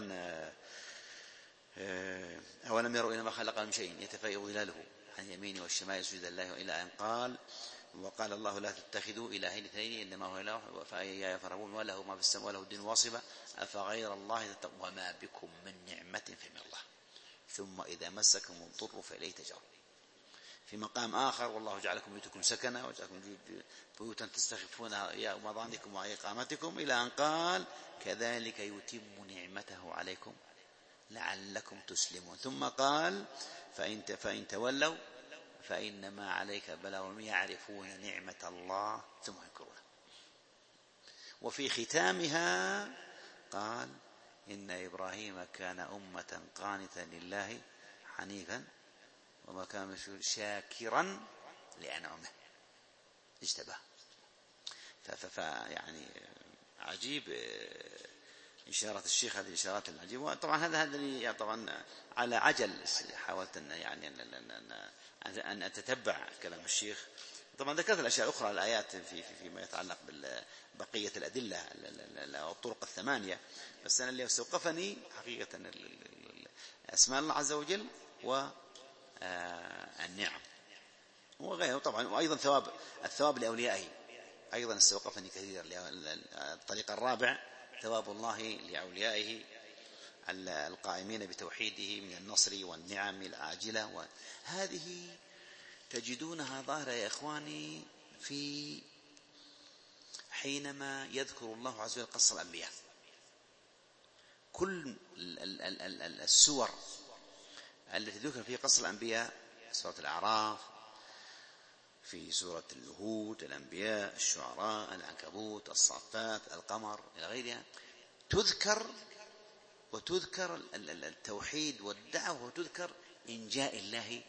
أولم يروا إلى ما خلق من شيء يتفيأ ظلاله عن يمينه والشمال سجدا لله إلى أن قال وقال الله لا تتخذوا إلهين اثنين إنما هو إله فإياي فارهبون وله ما في السماء وله الدين واصبا أفغير الله تتقون وما بكم من نعمة فمن الله ثم إذا مسكم الضر فإليه تجرون. في مقام آخر والله جعلكم بيوتكم سكنا وجعلكم بيوتا تستخفونها ومضانكم وإقامتكم، إلى أن قال كذلك يتم نعمته عليكم لعلكم تسلمون. ثم قال فإن, فإن تولوا فإنما عليك بلاغ يعرفون نعمة الله ثم ينكرونها. وفي ختامها قال إن إبراهيم كان أمة قانتا لله حنيفا وما كان شاكرا لأنعمه اجتباه. فيعني عجيب إشارة الشيخ، هذه الإشارات العجيبة. طبعا هذا هذا طبعا على عجل حاولت أن يعني أن أتتبع كلام الشيخ. طبعا ذكرت الأشياء الأخرى الآيات في فيما يتعلق ببقية الأدلة والطرق الثمانية، بس أنا اللي استوقفني حقيقة أسماء الله عز وجل والنعم وغيره طبعا، وأيضا ثواب الثواب لأوليائه أيضا استوقفني كثيرا. الطريق الرابع ثواب الله لأوليائه القائمين بتوحيده من النصر والنعم العاجلة، وهذه تجدونها ظاهرة يا إخواني في حينما يذكر الله عز وجل قصة الأنبياء. كل السور التي ذكر فيها قصة الأنبياء، سورة الأعراف، في سورة الهود، الأنبياء، الشعراء، العنكبوت، الصافات، القمر إلى غيرها، تذكر وتذكر التوحيد والدعوة، وتذكر إنجاء الله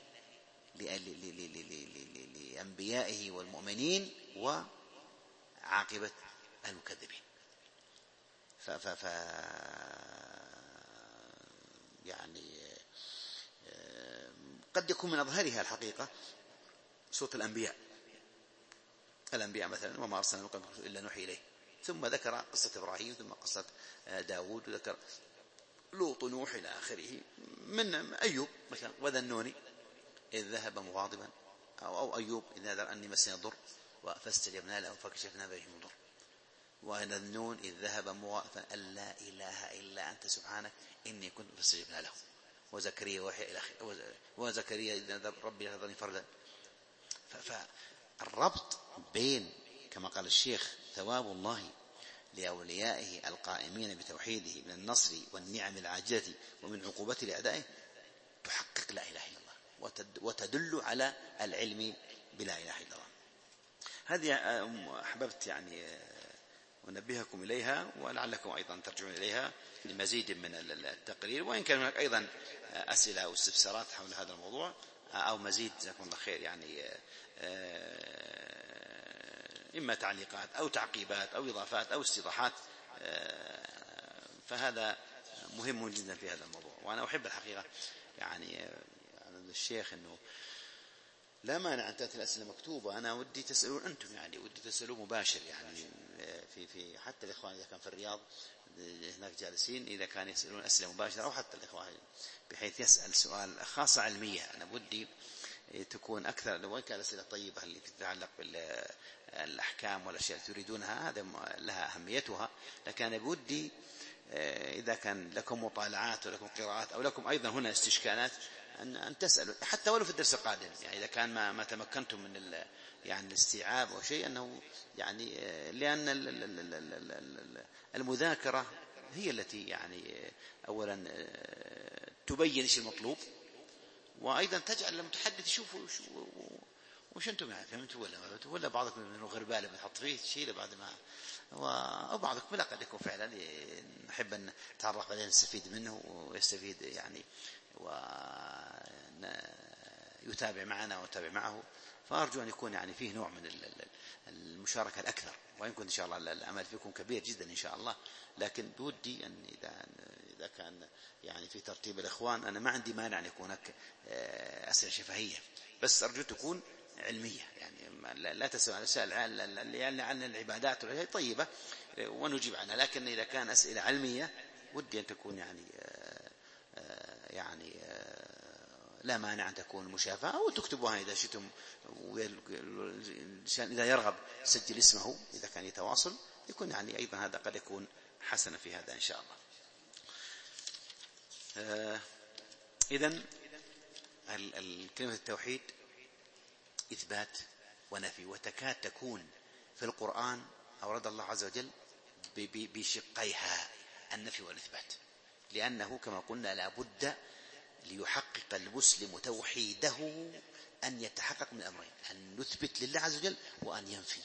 لأنبيائه والمؤمنين وعاقبة المكذبين. ف ف يعني قد يكون من أظهرها الحقيقة سورة الأنبياء. الأنبياء مثلا وما أرسلنا من قبلك إلا نوحي إليه، ثم ذكر قصة إبراهيم، ثم قصة داود، وذكر لوط، نوح إلى آخره. من أيوب مثلا وذا النون إذ ذهب مغاضبا، أو, أو أيوب إذ نذر أني مسني الضر فاستجبنا له فكشفنا به من ضر، وذا النون إذ ذهب مغاضبا أن لا إله إلا أنت سبحانك إني كنت فاستجبنا له، وزكريا وحي إلى آخره، وزكريا إذ نذر ربي لا تذرني فردا. فالربط بين كما قال الشيخ ثواب الله لأوليائه القائمين بتوحيده من النصر والنعم العاجلة ومن عقوبته لأعدائه تحقق لا إله إلا الله وتدل على العلم بلا إله إلا الله. هذه أحببت يعني أنبهكم إليها، ولعلكم أيضا ترجعون إليها لمزيد من التقرير، وإن كان هناك أيضا أسئلة أو استفسارات حول هذا الموضوع أو مزيد جزاكم الله خير، يعني إما تعليقات أو تعقيبات أو إضافات أو استيضاحات، فهذا مهم جدا في هذا الموضوع. وأنا أحب الحقيقة يعني الشيخ أنه لا مانع أن تأتي الأسئلة مكتوبة، أنا ودي تسألون أنتم، يعني ودي تسألون مباشر، يعني في في حتى الإخوان إذا كان في الرياض هناك جالسين إذا كان يسألون أسئلة مباشرة، أو حتى الإخوان بحيث يسأل سؤال خاصة علمية. أنا ودي تكون أكثر، وإن كان أسئلة طيبة اللي تتعلق بالأحكام والأشياء تريدونها هذا لها أهميتها، لكن أنا بودي إذا كان لكم مطالعات ولكم قراءات أو لكم أيضا هنا استشكالات أن أن تسألوا حتى ولو في الدرس القادم، يعني إذا كان ما ما تمكنتم من يعني الاستيعاب أو شيء، أنه يعني لأن المذاكرة هي التي يعني أولا تبين ايش المطلوب، وأيضا تجعل المتحدث يشوفوا وش أنتم يعني فهمتوا ولا ولا بعضكم من غربالة بنحط فيه شيء بعد ما، أو بعضكم لا قد يكون فعلا نحب أن نتعرف عليه نستفيد منه ويستفيد يعني ويتابع معنا ويتابع معه. فأرجو أن يكون يعني فيه نوع من المشاركة الأكثر، وإن كنت إن شاء الله الأمل فيكم كبير جدا إن شاء الله، لكن بودي أن إذا إذا كان يعني في ترتيب الإخوان أنا ما عندي مانع أن يكون هناك أسئلة شفهية، بس أرجو تكون علمية، يعني لا تسأل عن أسئلة يعني عن العبادات وهي طيبة ونجيب عنها، لكن إذا كان أسئلة علمية ودي أن تكون يعني يعني لا مانع أن تكون مشافهة، أو تكتبوها إذا شئتم، إذا يرغب سجل اسمه إذا كان يتواصل، يكون يعني أيضا هذا قد يكون حسنا في هذا إن شاء الله. إذن كلمة التوحيد إثبات ونفي، وتكاد تكون في القرآن أورد الله عز وجل بشقيها النفي والإثبات، لأنه كما قلنا لا بد ليحقق المسلم توحيده أن يتحقق من أمرين: أن يثبت لله عز وجل، وأن ينفي،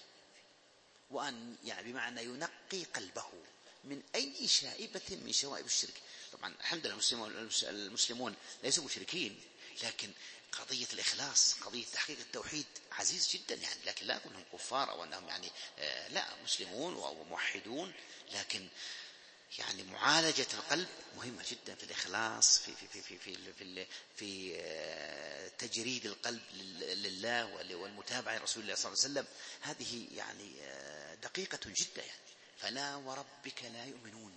وأن يعني بمعنى ينقي قلبه من أي شائبة من شوائب الشرك. طبعا الحمد لله المسلمون, المسلمون ليسوا مشركين، لكن قضية الإخلاص، قضية تحقيق التوحيد عزيز جدا يعني، لكن لا أقول أنهم كفار أو أنهم يعني آه لا، مسلمون وموحدون، لكن يعني معالجة القلب مهمة جدا في الإخلاص، في في في في في في, في تجريد القلب لله والمتابعة لرسول الله صلى الله عليه وسلم. هذه يعني دقيقة جدا يعني. فلا وربك لا يؤمنون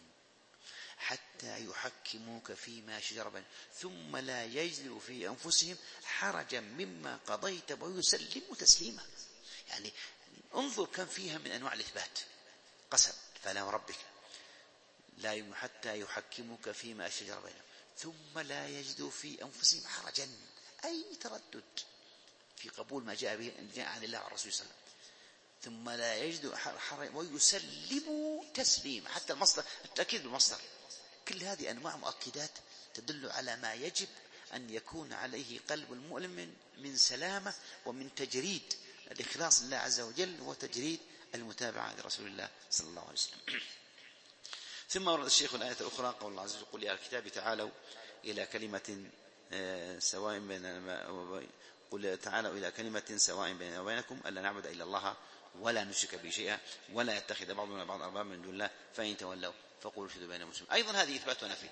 حتى يحكموك فيما شجر بينهم ثم لا يجدوا في أنفسهم حرجا مما قضيت ويسلموا تسليما. يعني انظر كم فيها من أنواع الإثبات. قسم فلا وربك لا يؤمنون حتى يحكموك فيما شجر بينهم ثم لا يجدوا في أنفسهم حرجا، أي تردد في قبول ما جاء به جاء عن الله والرسول صلى الله عليه وسلم، ثم لا يجدوا حرجا ويسلموا تسليما. حتى المصدر التأكيد بالمصدر، كل هذه أنواع مؤكدات تدل على ما يجب أن يكون عليه قلب المؤمن من سلامة ومن تجريد الإخلاص لله عز وجل وتجريد المتابعة لرسول الله صلى الله عليه وسلم. ثم ورد الشيخ الآية الأخرى قول الله عز وجل: قل يا الكتاب تعالوا إلى كلمة سواء بيننا قل تعالوا إلى كلمة سواء بيننا وبينكم ألا نعبد إلا الله ولا نشرك به شيئا ولا يتخذ بعضنا بعض أربابا من دون الله فإن تولوا فقولوا اشهدوا بيننا مسلمين. أيضا هذه إثبات ونفي.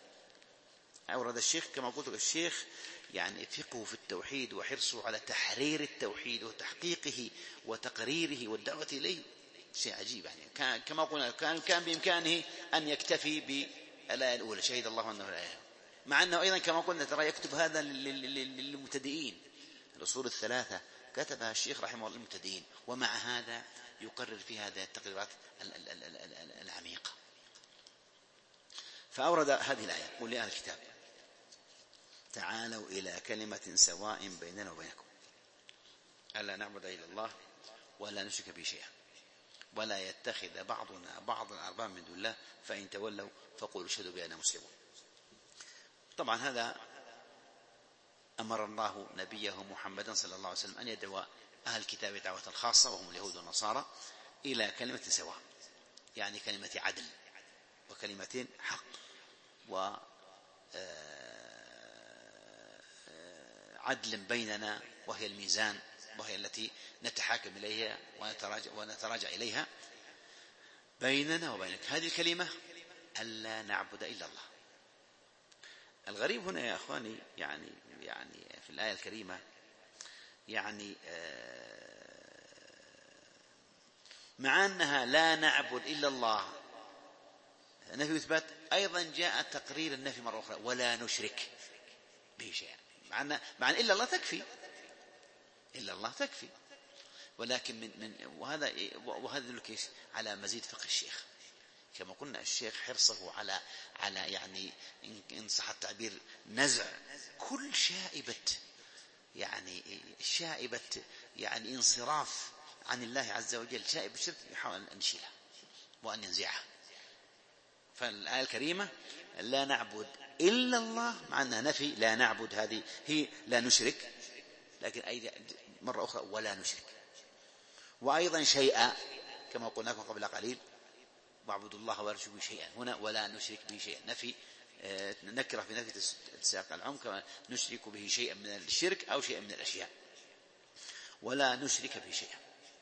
أورد الشيخ كما قلت لك، الشيخ يعني فقهه في التوحيد وحرصه على تحرير التوحيد وتحقيقه وتقريره والدعوة إليه شيء عجيب يعني. كان كما قلنا كان كان بإمكانه أن يكتفي بالآية الأولى شهد الله أنه لا إله، مع أنه أيضا كما قلنا ترى يكتب هذا للمبتدئين. الأصول الثلاثة كتبها الشيخ رحمه الله للمبتدئين، ومع هذا يقرر في هذه التقريرات العميقة. فأورد هذه الآية: قل لأهل الكتاب تعالوا إلى كلمة سواء بيننا وبينكم ألا نعبد إلا الله ولا نشرك به شيئا ولا يتخذ بعضنا بعضا أربابا من دون الله فإن تولوا فقولوا اشهدوا بأننا مسلمون. طبعا هذا أمر الله نبيه محمدا صلى الله عليه وسلم أن يدعو أهل الكتاب دعوة خاصة وهم اليهود والنصارى إلى كلمة سواء، يعني كلمة عدل وكلمة حق وعدل بيننا، وهي الميزان وهي التي نتحاكم إليها ونتراجع, ونتراجع إليها بيننا وبينك. هذه الكلمة ألا نعبد إلا الله. الغريب هنا يا أخواني يعني يعني في الآية الكريمة يعني مع أنها لا نعبد إلا الله نفي إثبات، أيضا جاء تقرير النفي مرة أخرى ولا نشرك به شيئا، مع أن مع أن إلا الله تكفي، إلا الله تكفي، ولكن من من وهذا وهذا يدل على مزيد فقه الشيخ. كما قلنا الشيخ حرصه على على يعني إن صح التعبير نزع كل شائبة يعني شائبة يعني انصراف عن الله عز وجل، شائبة الشرك يحاول أن يشيلها وأن ينزعها. فالآية الكريمة لا نعبد إلا الله مع أنها نفي، لا نعبد هذه هي لا نشرك، لكن أيضا مرة أخرى ولا نشرك، وأيضا شيئا كما قلنا لكم قبل قليل واعبدوا الله ولا تشركوا به شيئا، هنا ولا نشرك به شيئا نفي نكره في نفي تساق العم كما نشرك به شيئا من الشرك أو شيئا من الأشياء، ولا نشرك به شيئا.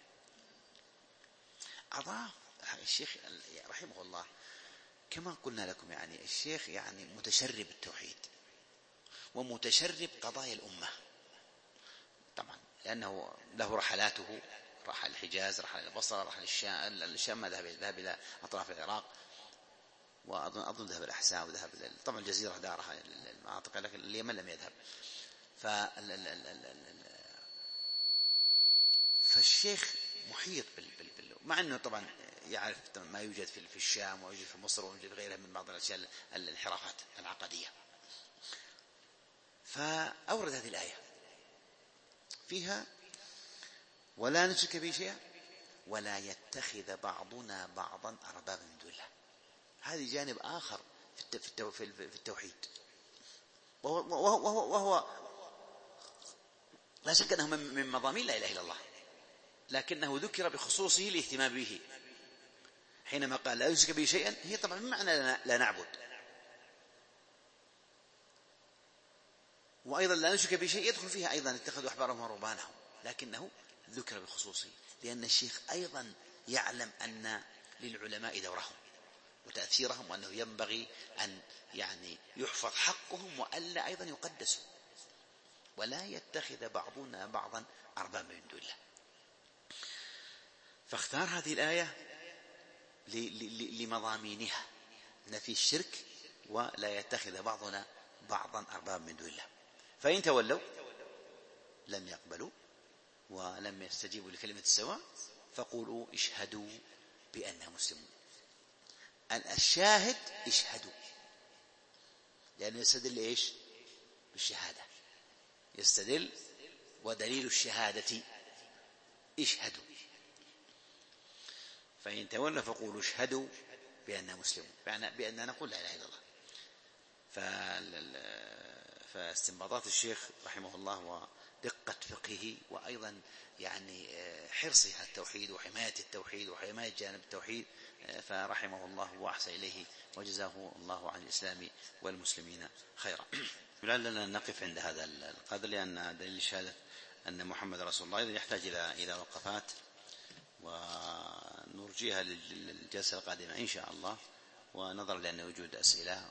أضاف الشيخ رحمه الله كما قلنا لكم يعني الشيخ يعني متشرب التوحيد ومتشرب قضايا الأمة طبعا، لأنه له رحلاته، رحل الحجاز، رحل البصرة، رحل الشام، الشام ذهب ذهب إلى أطراف العراق، وأظن أظن ذهب الأحساء وذهب طبعا الجزيرة دارها المناطق، لكن اليمن لم يذهب. فالشيخ محيط بال بال مع أنه طبعا يعرف ما يوجد في الشام ويوجد في مصر ويوجد في غيرها من بعض الأشياء الانحرافات العقدية. فأورد هذه الآية فيها ولا نشرك به شيئا ولا يتخذ بعضنا بعضا أربابا من دون الله. هذا جانب آخر في التوحيد، وهو, وهو, وهو لا شك أنه من مضامين لا إله إلا الله، لكنه ذكر بخصوصه الاهتمام به. حينما قال لا يشرك به شيئا هي طبعا بمعنى لا نعبد، وأيضا لا نشرك به شيء يدخل فيها أيضا اتخذوا أحبارهم ورهبانهم، لكنه ذكر بخصوصه لأن الشيخ أيضا يعلم أن للعلماء دورهم وتأثيرهم، وأنه ينبغي أن يعني يحفظ حقهم وألا أيضا يقدسوا. ولا يتخذ بعضنا بعضا أربابا من دون الله. فاختار هذه الآية لمضامينها نفي الشرك ولا يتخذ بعضنا بعضا أربابا من دون الله. فإن تولوا لم يقبلوا ولم يستجيبوا لكلمة السواء فقولوا اشهدوا بأننا مسلمون. الشاهد اشهدوا، لأنه يستدل إيش؟ بالشهادة، يستدل ودليل الشهادة اشهدوا. فإن تولوا فقولوا اشهدوا بأننا مسلمون، بأننا نقول لا إله إلا الله. فاستنباطات الشيخ رحمه الله ودقة فقهه وأيضا يعني حرصه على التوحيد وحماية التوحيد وحماية جانب التوحيد، فرحمه الله وأحسن إليه وجزاه الله عن الإسلام والمسلمين خيرا. لعلنا نقف عند هذا القدر، لأن دليل الشهادة أن محمد رسول الله يحتاج إلى إلى وقفات، ونرجيها للجلسة القادمة إن شاء الله، ونظرا لأن وجود أسئلة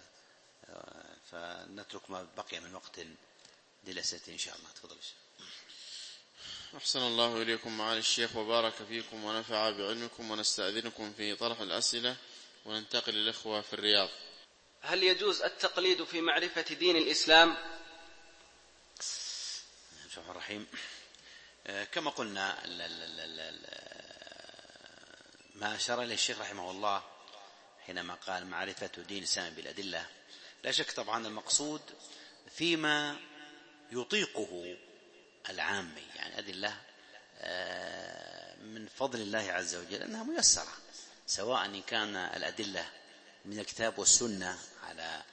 فنترك ما بقي من وقت للأسئلة إن شاء الله. تفضل. أحسن الله إليكم معالي الشيخ وبارك فيكم ونفع بعلمكم، ونستأذنكم في طرح الأسئلة وننتقل للإخوة في الرياض. هل يجوز التقليد في معرفة دين الإسلام؟ بسم الله الرحيم. كما قلنا ما أشار إليه الشيخ رحمه الله حينما قال معرفة دين الإسلام بالأدلة، لا شك طبعا المقصود فيما يطيقه العامي، يعني أدلة من فضل الله عز وجل أنها ميسرة، سواء إن كان الأدلة من الكتاب والسنة على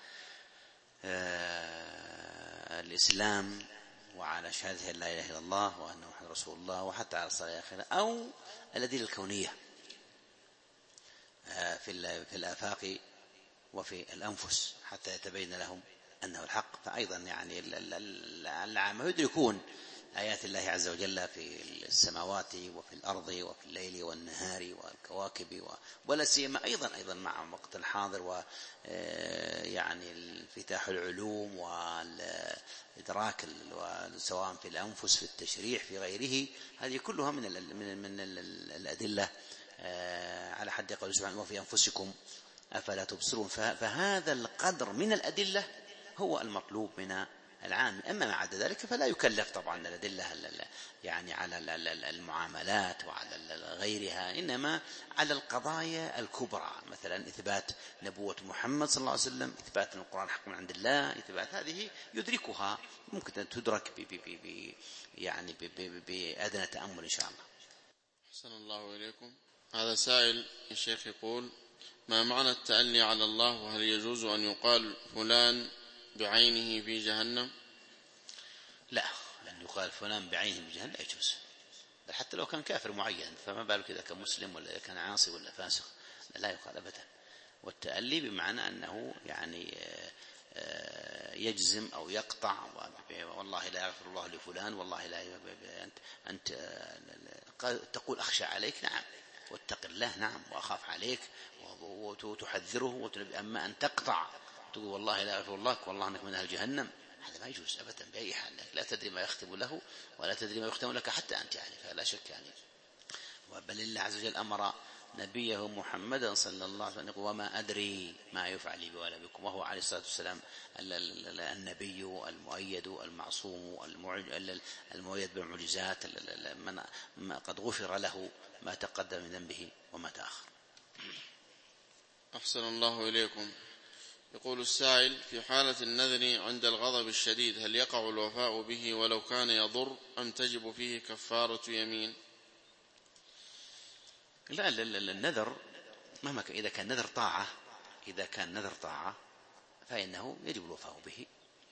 الإسلام وعلى شهادة لا إله إلا الله وأن محمد رسول الله وحتى على الصلاة الآخرة، أو الأدلة الكونية في الآفاق وفي الأنفس حتى يتبين لهم أنه الحق. فأيضا يعني العامة يدركون آيات الله عز وجل في السماوات وفي الأرض وفي الليل والنهار والكواكب، ولا سيما أيضا أيضا مع وقت الحاضر ويعني انفتاح العلوم والإدراك سواء في الأنفس في التشريع في غيره، هذه كلها من من الأدلة على حد قول سبحانه وفي أنفسكم أفلا تبصرون. فهذا القدر من الأدلة هو المطلوب من العام. أما ما عدا ذلك فلا يكلف طبعا الأدلة يعني على المعاملات وعلى غيرها، إنما على القضايا الكبرى، مثلا إثبات نبوة محمد صلى الله عليه وسلم، إثبات أن القرآن حق من عند الله، إثبات هذه يدركها ممكن أن تدرك ب ب ب يعني بأدنى تأمل إن شاء الله. أحسن الله إليكم. هذا سائل الشيخ يقول: ما معنى التألي على الله، وهل يجوز أن يقال فلان بعينه في جهنم؟ لا، أن يقال فلان بعينه في جهنم لا يجوز، بل حتى لو كان كافر معين، فما بالك إذا كان مسلم ولا إذا كان عاصي ولا فاسق، لا يقال أبدا. والتألي بمعنى أنه يعني يجزم أو يقطع، والله لا يغفر الله لفلان، والله لا أنت تقول أخشى عليك، نعم، واتق الله، نعم، وأخاف عليك وتحذره. أما أن تقطع تقول والله لا يغفر الله، والله أنك من أهل جهنم، هذا ما يجوز أبدا بأي حال. لا تدري ما يختم له ولا تدري ما يختم لك حتى أنت يعني، فلا شك يعني. بل الله عز وجل أمر نبيه محمدا صلى الله عليه وسلم وما أدري ما يفعل بي ولا بكم، وهو عليه الصلاة والسلام النبي المؤيد المعصوم المؤيد بالمعجزات، من قد غفر له ما تقدم من ذنبه وما تأخر. أحسن الله إليكم. يقول السائل: في حالة النذر عند الغضب الشديد هل يقع الوفاء به ولو كان يضر أم تجب فيه كفارة يمين؟ لا, لا, لا النذر مهما كان، إذا كان نذر طاعة إذا كان نذر طاعة فإنه يجب الوفاء به.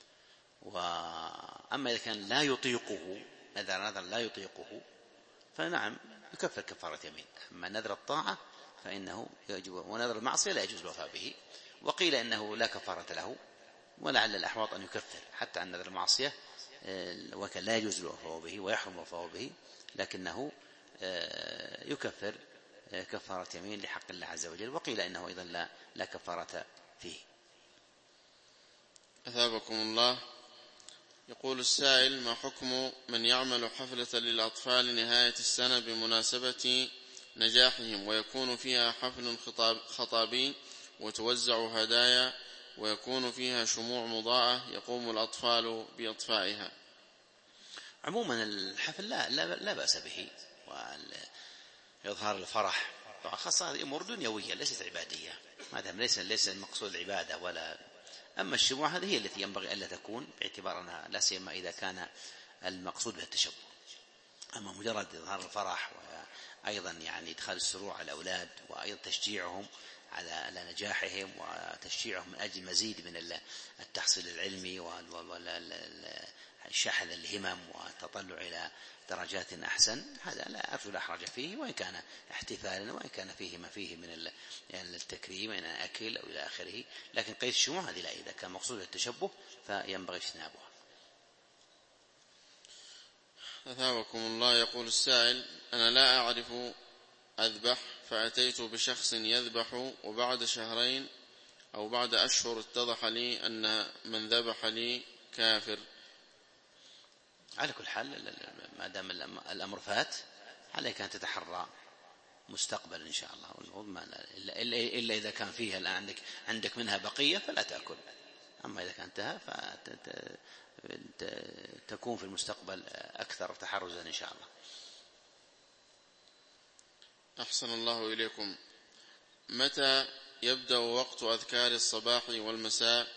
وأما إذا كان لا يطيقه، نذر نذر لا يطيقه، فنعم يكفر كفارة يمين. أما نذر الطاعة فإنه يجب، ونذر المعصية لا يجوز الوفاء به. وقيل إنه لا كفارة له، ولعل الأحوط أن يكفر حتى عن نذر المعصية، وكان لا يجوز الوفاء به ويحرم الوفاء به، لكنه يكفر كفارة يمين لحق الله عز وجل. وقيل إنه أيضا لا, لا كفارة فيه. أثابكم الله. يقول السائل: ما حكم من يعمل حفلة للأطفال نهاية السنة بمناسبة نجاحهم، ويكون فيها حفل خطاب خطابي وتوزع هدايا ويكون فيها شموع مضاءة يقوم الأطفال بإطفائها؟ عموما الحفل لا, لا, لا بأس به، وإظهار الفرح، خاصة هذه أمور دنيوية ليست عبادية، هذا ليس ليس المقصود العبادة. ولا أما الشموع هذه هي التي ينبغي ألا تكون، باعتبار أنها لا سيما إذا كان المقصود بها التشبه. أما مجرد إظهار الفرح وأيضا يعني إدخال السرور على الأولاد، وأيضا تشجيعهم على نجاحهم وتشجيعهم من أجل مزيد من التحصيل العلمي والشحذ الهمم والتطلع إلى درجات أحسن، هذا لا أرجو لا حرج فيه، وإن كان احتفالا وإن كان فيه ما فيه من يعني التكريم من أكل أو إلى آخره. لكن قيد الشموع هذه لا، إذا كان مقصود التشبه فينبغي اجتنابها. أثابكم الله. يقول السائل: أنا لا أعرف أذبح، فأتيت بشخص يذبح، وبعد شهرين أو بعد أشهر اتضح لي أن من ذبح لي كافر. على كل حال ما دام الأمر فات عليك أن تتحرى مستقبل إن شاء الله، إلا إذا كان فيها الآن عندك عندك منها بقية فلا تأكل. أما إذا كان انتهى فتكون في المستقبل أكثر تحرزا إن شاء الله. أحسن الله إليكم. متى يبدأ وقت أذكار الصباح والمساء؟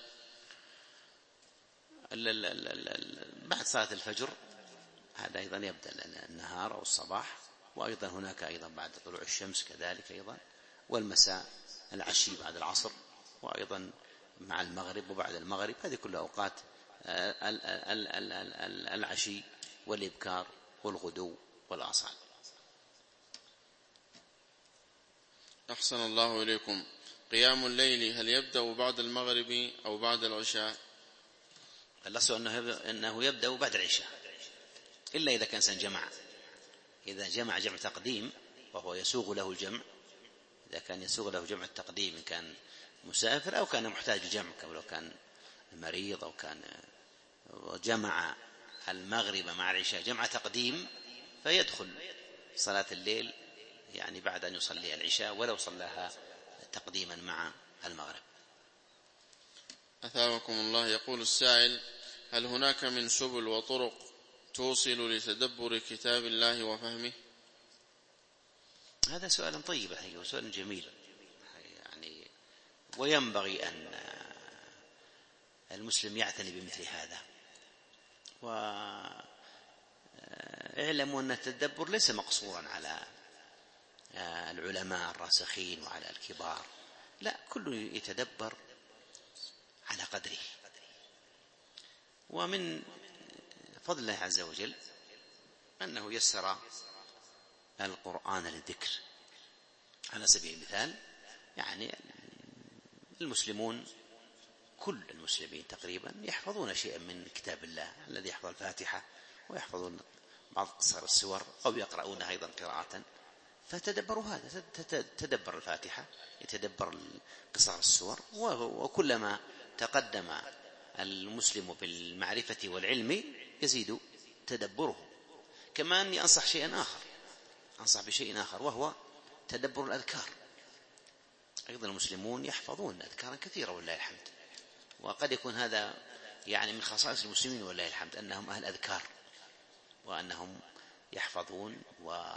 بعد صلاة الفجر، هذا أيضا يبدأ النهار أو الصباح، وأيضا هناك أيضا بعد طلوع الشمس كذلك أيضا، والمساء العشي بعد العصر، وأيضا مع المغرب وبعد المغرب. هذه كلها أوقات العشي والإبكار والغدو والآصال. أحسن الله إليكم. قيام الليل هل يبدأ بعد المغرب أو بعد العشاء؟ الأصل أنه يبدأ بعد العشاء، إلا إذا كان سنجمع، إذا جمع جمع تقديم وهو يسوغ له الجمع، إذا كان يسوغ له جمع التقديم إن كان مسافر أو كان محتاج الجمع، لو كان مريض أو كان جمع المغرب مع العشاء جمع تقديم، فيدخل صلاة الليل يعني بعد أن يصلي العشاء ولو صلاها تقديما مع المغرب. أثابكم الله. يقول السائل: هل هناك من سبل وطرق توصل لتدبر كتاب الله وفهمه؟ هذا سؤال طيب الحقيقة، سؤال جميل يعني، وينبغي أن المسلم يعتني بمثل هذا. واعلموا أن التدبر ليس مقصورا على العلماء الراسخين وعلى الكبار، لا، كل يتدبر على قدره. ومن فضل الله عز وجل أنه يسر القرآن للذكر. على سبيل المثال يعني المسلمون كل المسلمين تقريبا يحفظون شيئا من كتاب الله، الذي يحفظ الفاتحة ويحفظون بعض قصار السور أو يقرؤونها أيضا قراءة، فتدبروا هذا، تدبر الفاتحة، يتدبر قصار السور. وكلما تقدم المسلم بالمعرفة والعلم يزيد تدبره. كمان أنصح شيئا آخر، أنصح بشيء آخر وهو تدبر الأذكار. أيضا المسلمون يحفظون أذكارا كثيرة والله الحمد، وقد يكون هذا يعني من خصائص المسلمين والله الحمد أنهم أهل أذكار، وأنهم يحفظون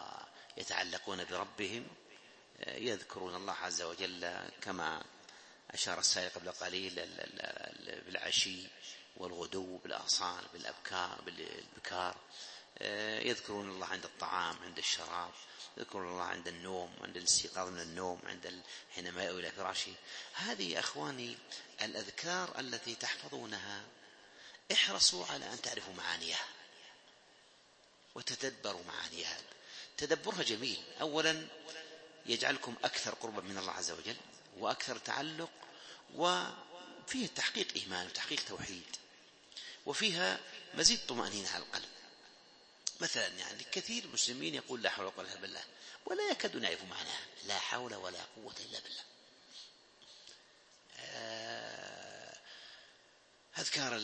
ويتعلقون بربهم، يذكرون الله عز وجل كما أشار السائل قبل قليل بالعشي والغدو بالآصال بالأبكار بالبكار، يذكرون الله عند الطعام عند الشراب، يذكرون الله عند النوم عند الاستيقاظ من النوم عند حينما يأوي إلى فراشه. هذه يا أخواني الأذكار التي تحفظونها احرصوا على أن تعرفوا معانيها وتتدبروا معانيها. تدبرها جميل، أولا يجعلكم أكثر قربا من الله عز وجل وأكثر تعلق، وفيه تحقيق إيمان وتحقيق توحيد، وفيها مزيد طمأنينة على القلب. مثلا يعني كثير المسلمين يقول لا حول ولا قوة إلا بالله ولا يكادون يعرفوا معناها، لا حول ولا قوة إلا بالله. أذكار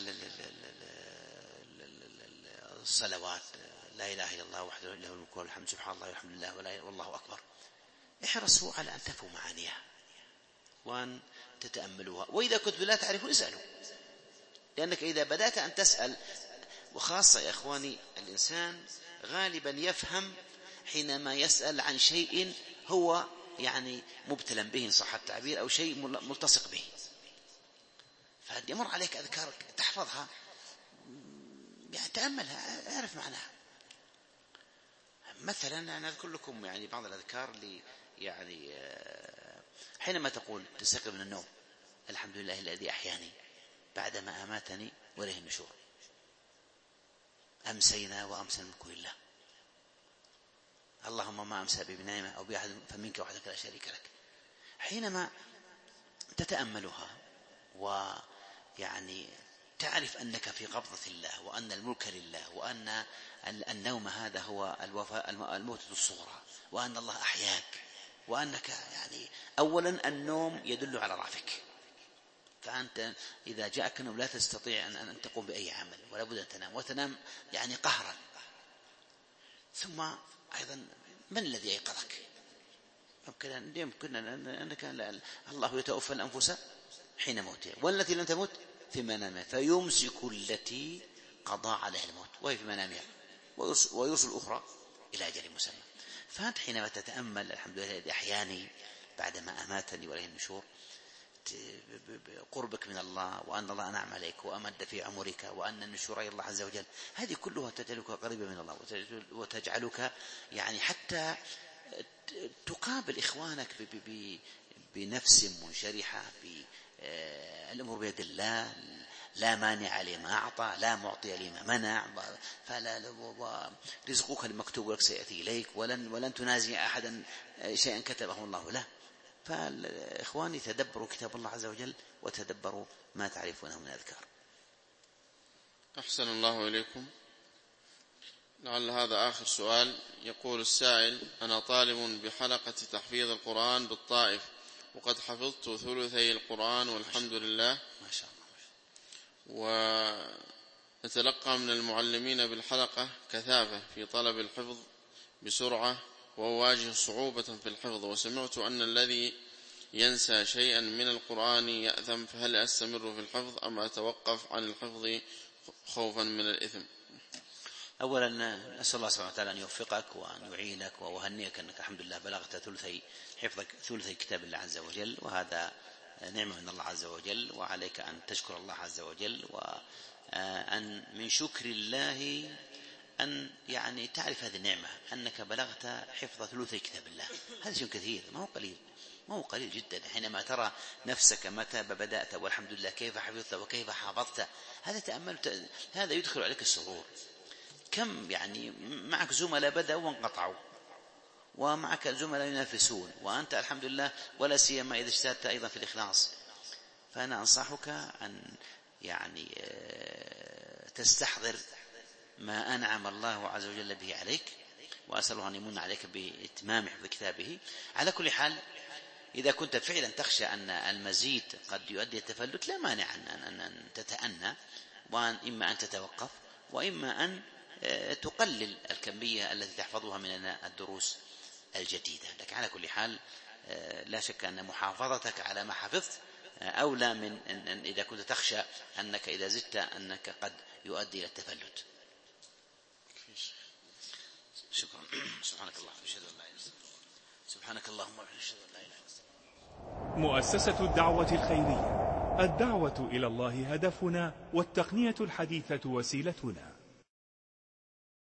الصلوات، لا إله إلا الله وحده له الملك وله الحمد سبحان الله والحمد لله والله أكبر، احرصوا على أن تفهموا معانيها وأن تتأملوها، وإذا كنتم لا تعرفون اسألوا، لأنك إذا بدأت أن تسأل، وخاصة يا إخواني الإنسان غالبا يفهم حينما يسأل عن شيء هو يعني مبتلا به إن صح التعبير، أو شيء ملتصق به، فيمر عليك أذكار تحفظها، يعني تأملها اعرف معناها. مثلا أنا أذكر لكم يعني بعض الأذكار اللي يعني حينما تقول تستيقظ من النوم الحمد لله الذي أحياني بعدما أماتني وإليه النشور، أمسينا وأمسى الملك لله، اللهم ما أمسى بنعمة أو بأحد فمنك وحدك لا شريك لك. حينما تتأملها ويعني تعرف أنك في قبضة الله، وأن الملك لله، وأن النوم هذا هو الموتة الصغرى، وأن الله أحياك، وأنك يعني أولا النوم يدل على ضعفك، فأنت إذا جاءك النوم لا تستطيع أن تقوم بأي عمل ولا بد أن تنام، وتنام يعني قهرا. ثم أيضا من الذي أيقظك؟ يمكن يمكن أنك الله يتوفى الأنفس حين موتها والتي لم تمت في منامها فيمسك التي قضى عليها الموت وهي في منامها ويرسل الأخرى إلى أجل مسمى. فأنت حينما تتأمل الحمد لله الذي أحياني بعدما أماتني وإليه النشور، قربك من الله، وأن الله أنعم عليك وأمد في عمرك، وأن النشور إلى الله عز وجل، هذه كلها تجعلك قريبا من الله وتجعلك يعني حتى تقابل إخوانك بنفس منشرحة، بالأمر بيد الله، لا مانع لما أعطى لا معطي لما منع، فلا رزقك المكتوب لك سيأتي إليك، ولن, ولن تنازع أحدا شيئا كتبه الله له. فالإخواني تدبروا كتاب الله عز وجل وتدبروا ما تعرفونه من أذكار. أحسن الله إليكم. لعل هذا آخر سؤال. يقول السائل: أنا طالب بحلقة تحفيظ القرآن بالطائف، وقد حفظت ثلثي القرآن والحمد لله، ما شاء الله، ونتلقى من المعلمين بالحلقة كثافة في طلب الحفظ بسرعة، وأواجه صعوبة في الحفظ، وسمعت أن الذي ينسى شيئا من القرآن يأثم، فهل أستمر في الحفظ أم أتوقف عن الحفظ خوفا من الإثم؟ أولا أسأل الله سبحانه وتعالى أن يوفقك وأن يعينك وأهنئك أنك الحمد لله بلغت ثلثي حفظك ثلثي كتاب الله عز وجل، وهذا نعمة من الله عز وجل، وعليك أن تشكر الله عز وجل، وأن من شكر الله أن يعني تعرف هذه النعمة أنك بلغت حفظ ثلثي كتاب الله. هذا شيء كثير، ما هو قليل، ما هو قليل جدا. حينما ترى نفسك متى بدأت والحمد لله كيف حفظت وكيف حافظت، هذا تأمل، هذا يدخل عليك السرور. كم يعني معك زملاء بدأوا وانقطعوا، ومعك زملاء ينافسون، وأنت الحمد لله ولا سيما إذا اجتهدت أيضا في الإخلاص. فأنا أنصحك أن يعني تستحضر ما أنعم الله عز وجل به عليك، وأسأل الله أن يمن عليك بإتمام حفظ كتابه. على كل حال إذا كنت فعلا تخشى أن المزيد قد يؤدي التفلت لا مانع أن تتأنى، وأن إما أن تتوقف وإما أن تقلل الكمية التي تحفظها من الدروس الجديدة. لكن على كل حال لا شك أن محافظتك على ما حفظت أولى من أن إذا كنت تخشى أنك إذا زدت أنك قد يؤدي إلى التفلت. شكرا. سبحانك اللهم وبحمدك، سبحانك اللهم وبحمدك، أشهد أن لا إله إلا أنت. مؤسسة الدعوة الخيرية، الدعوة إلى الله هدفنا، والتقنية الحديثة وسيلتنا.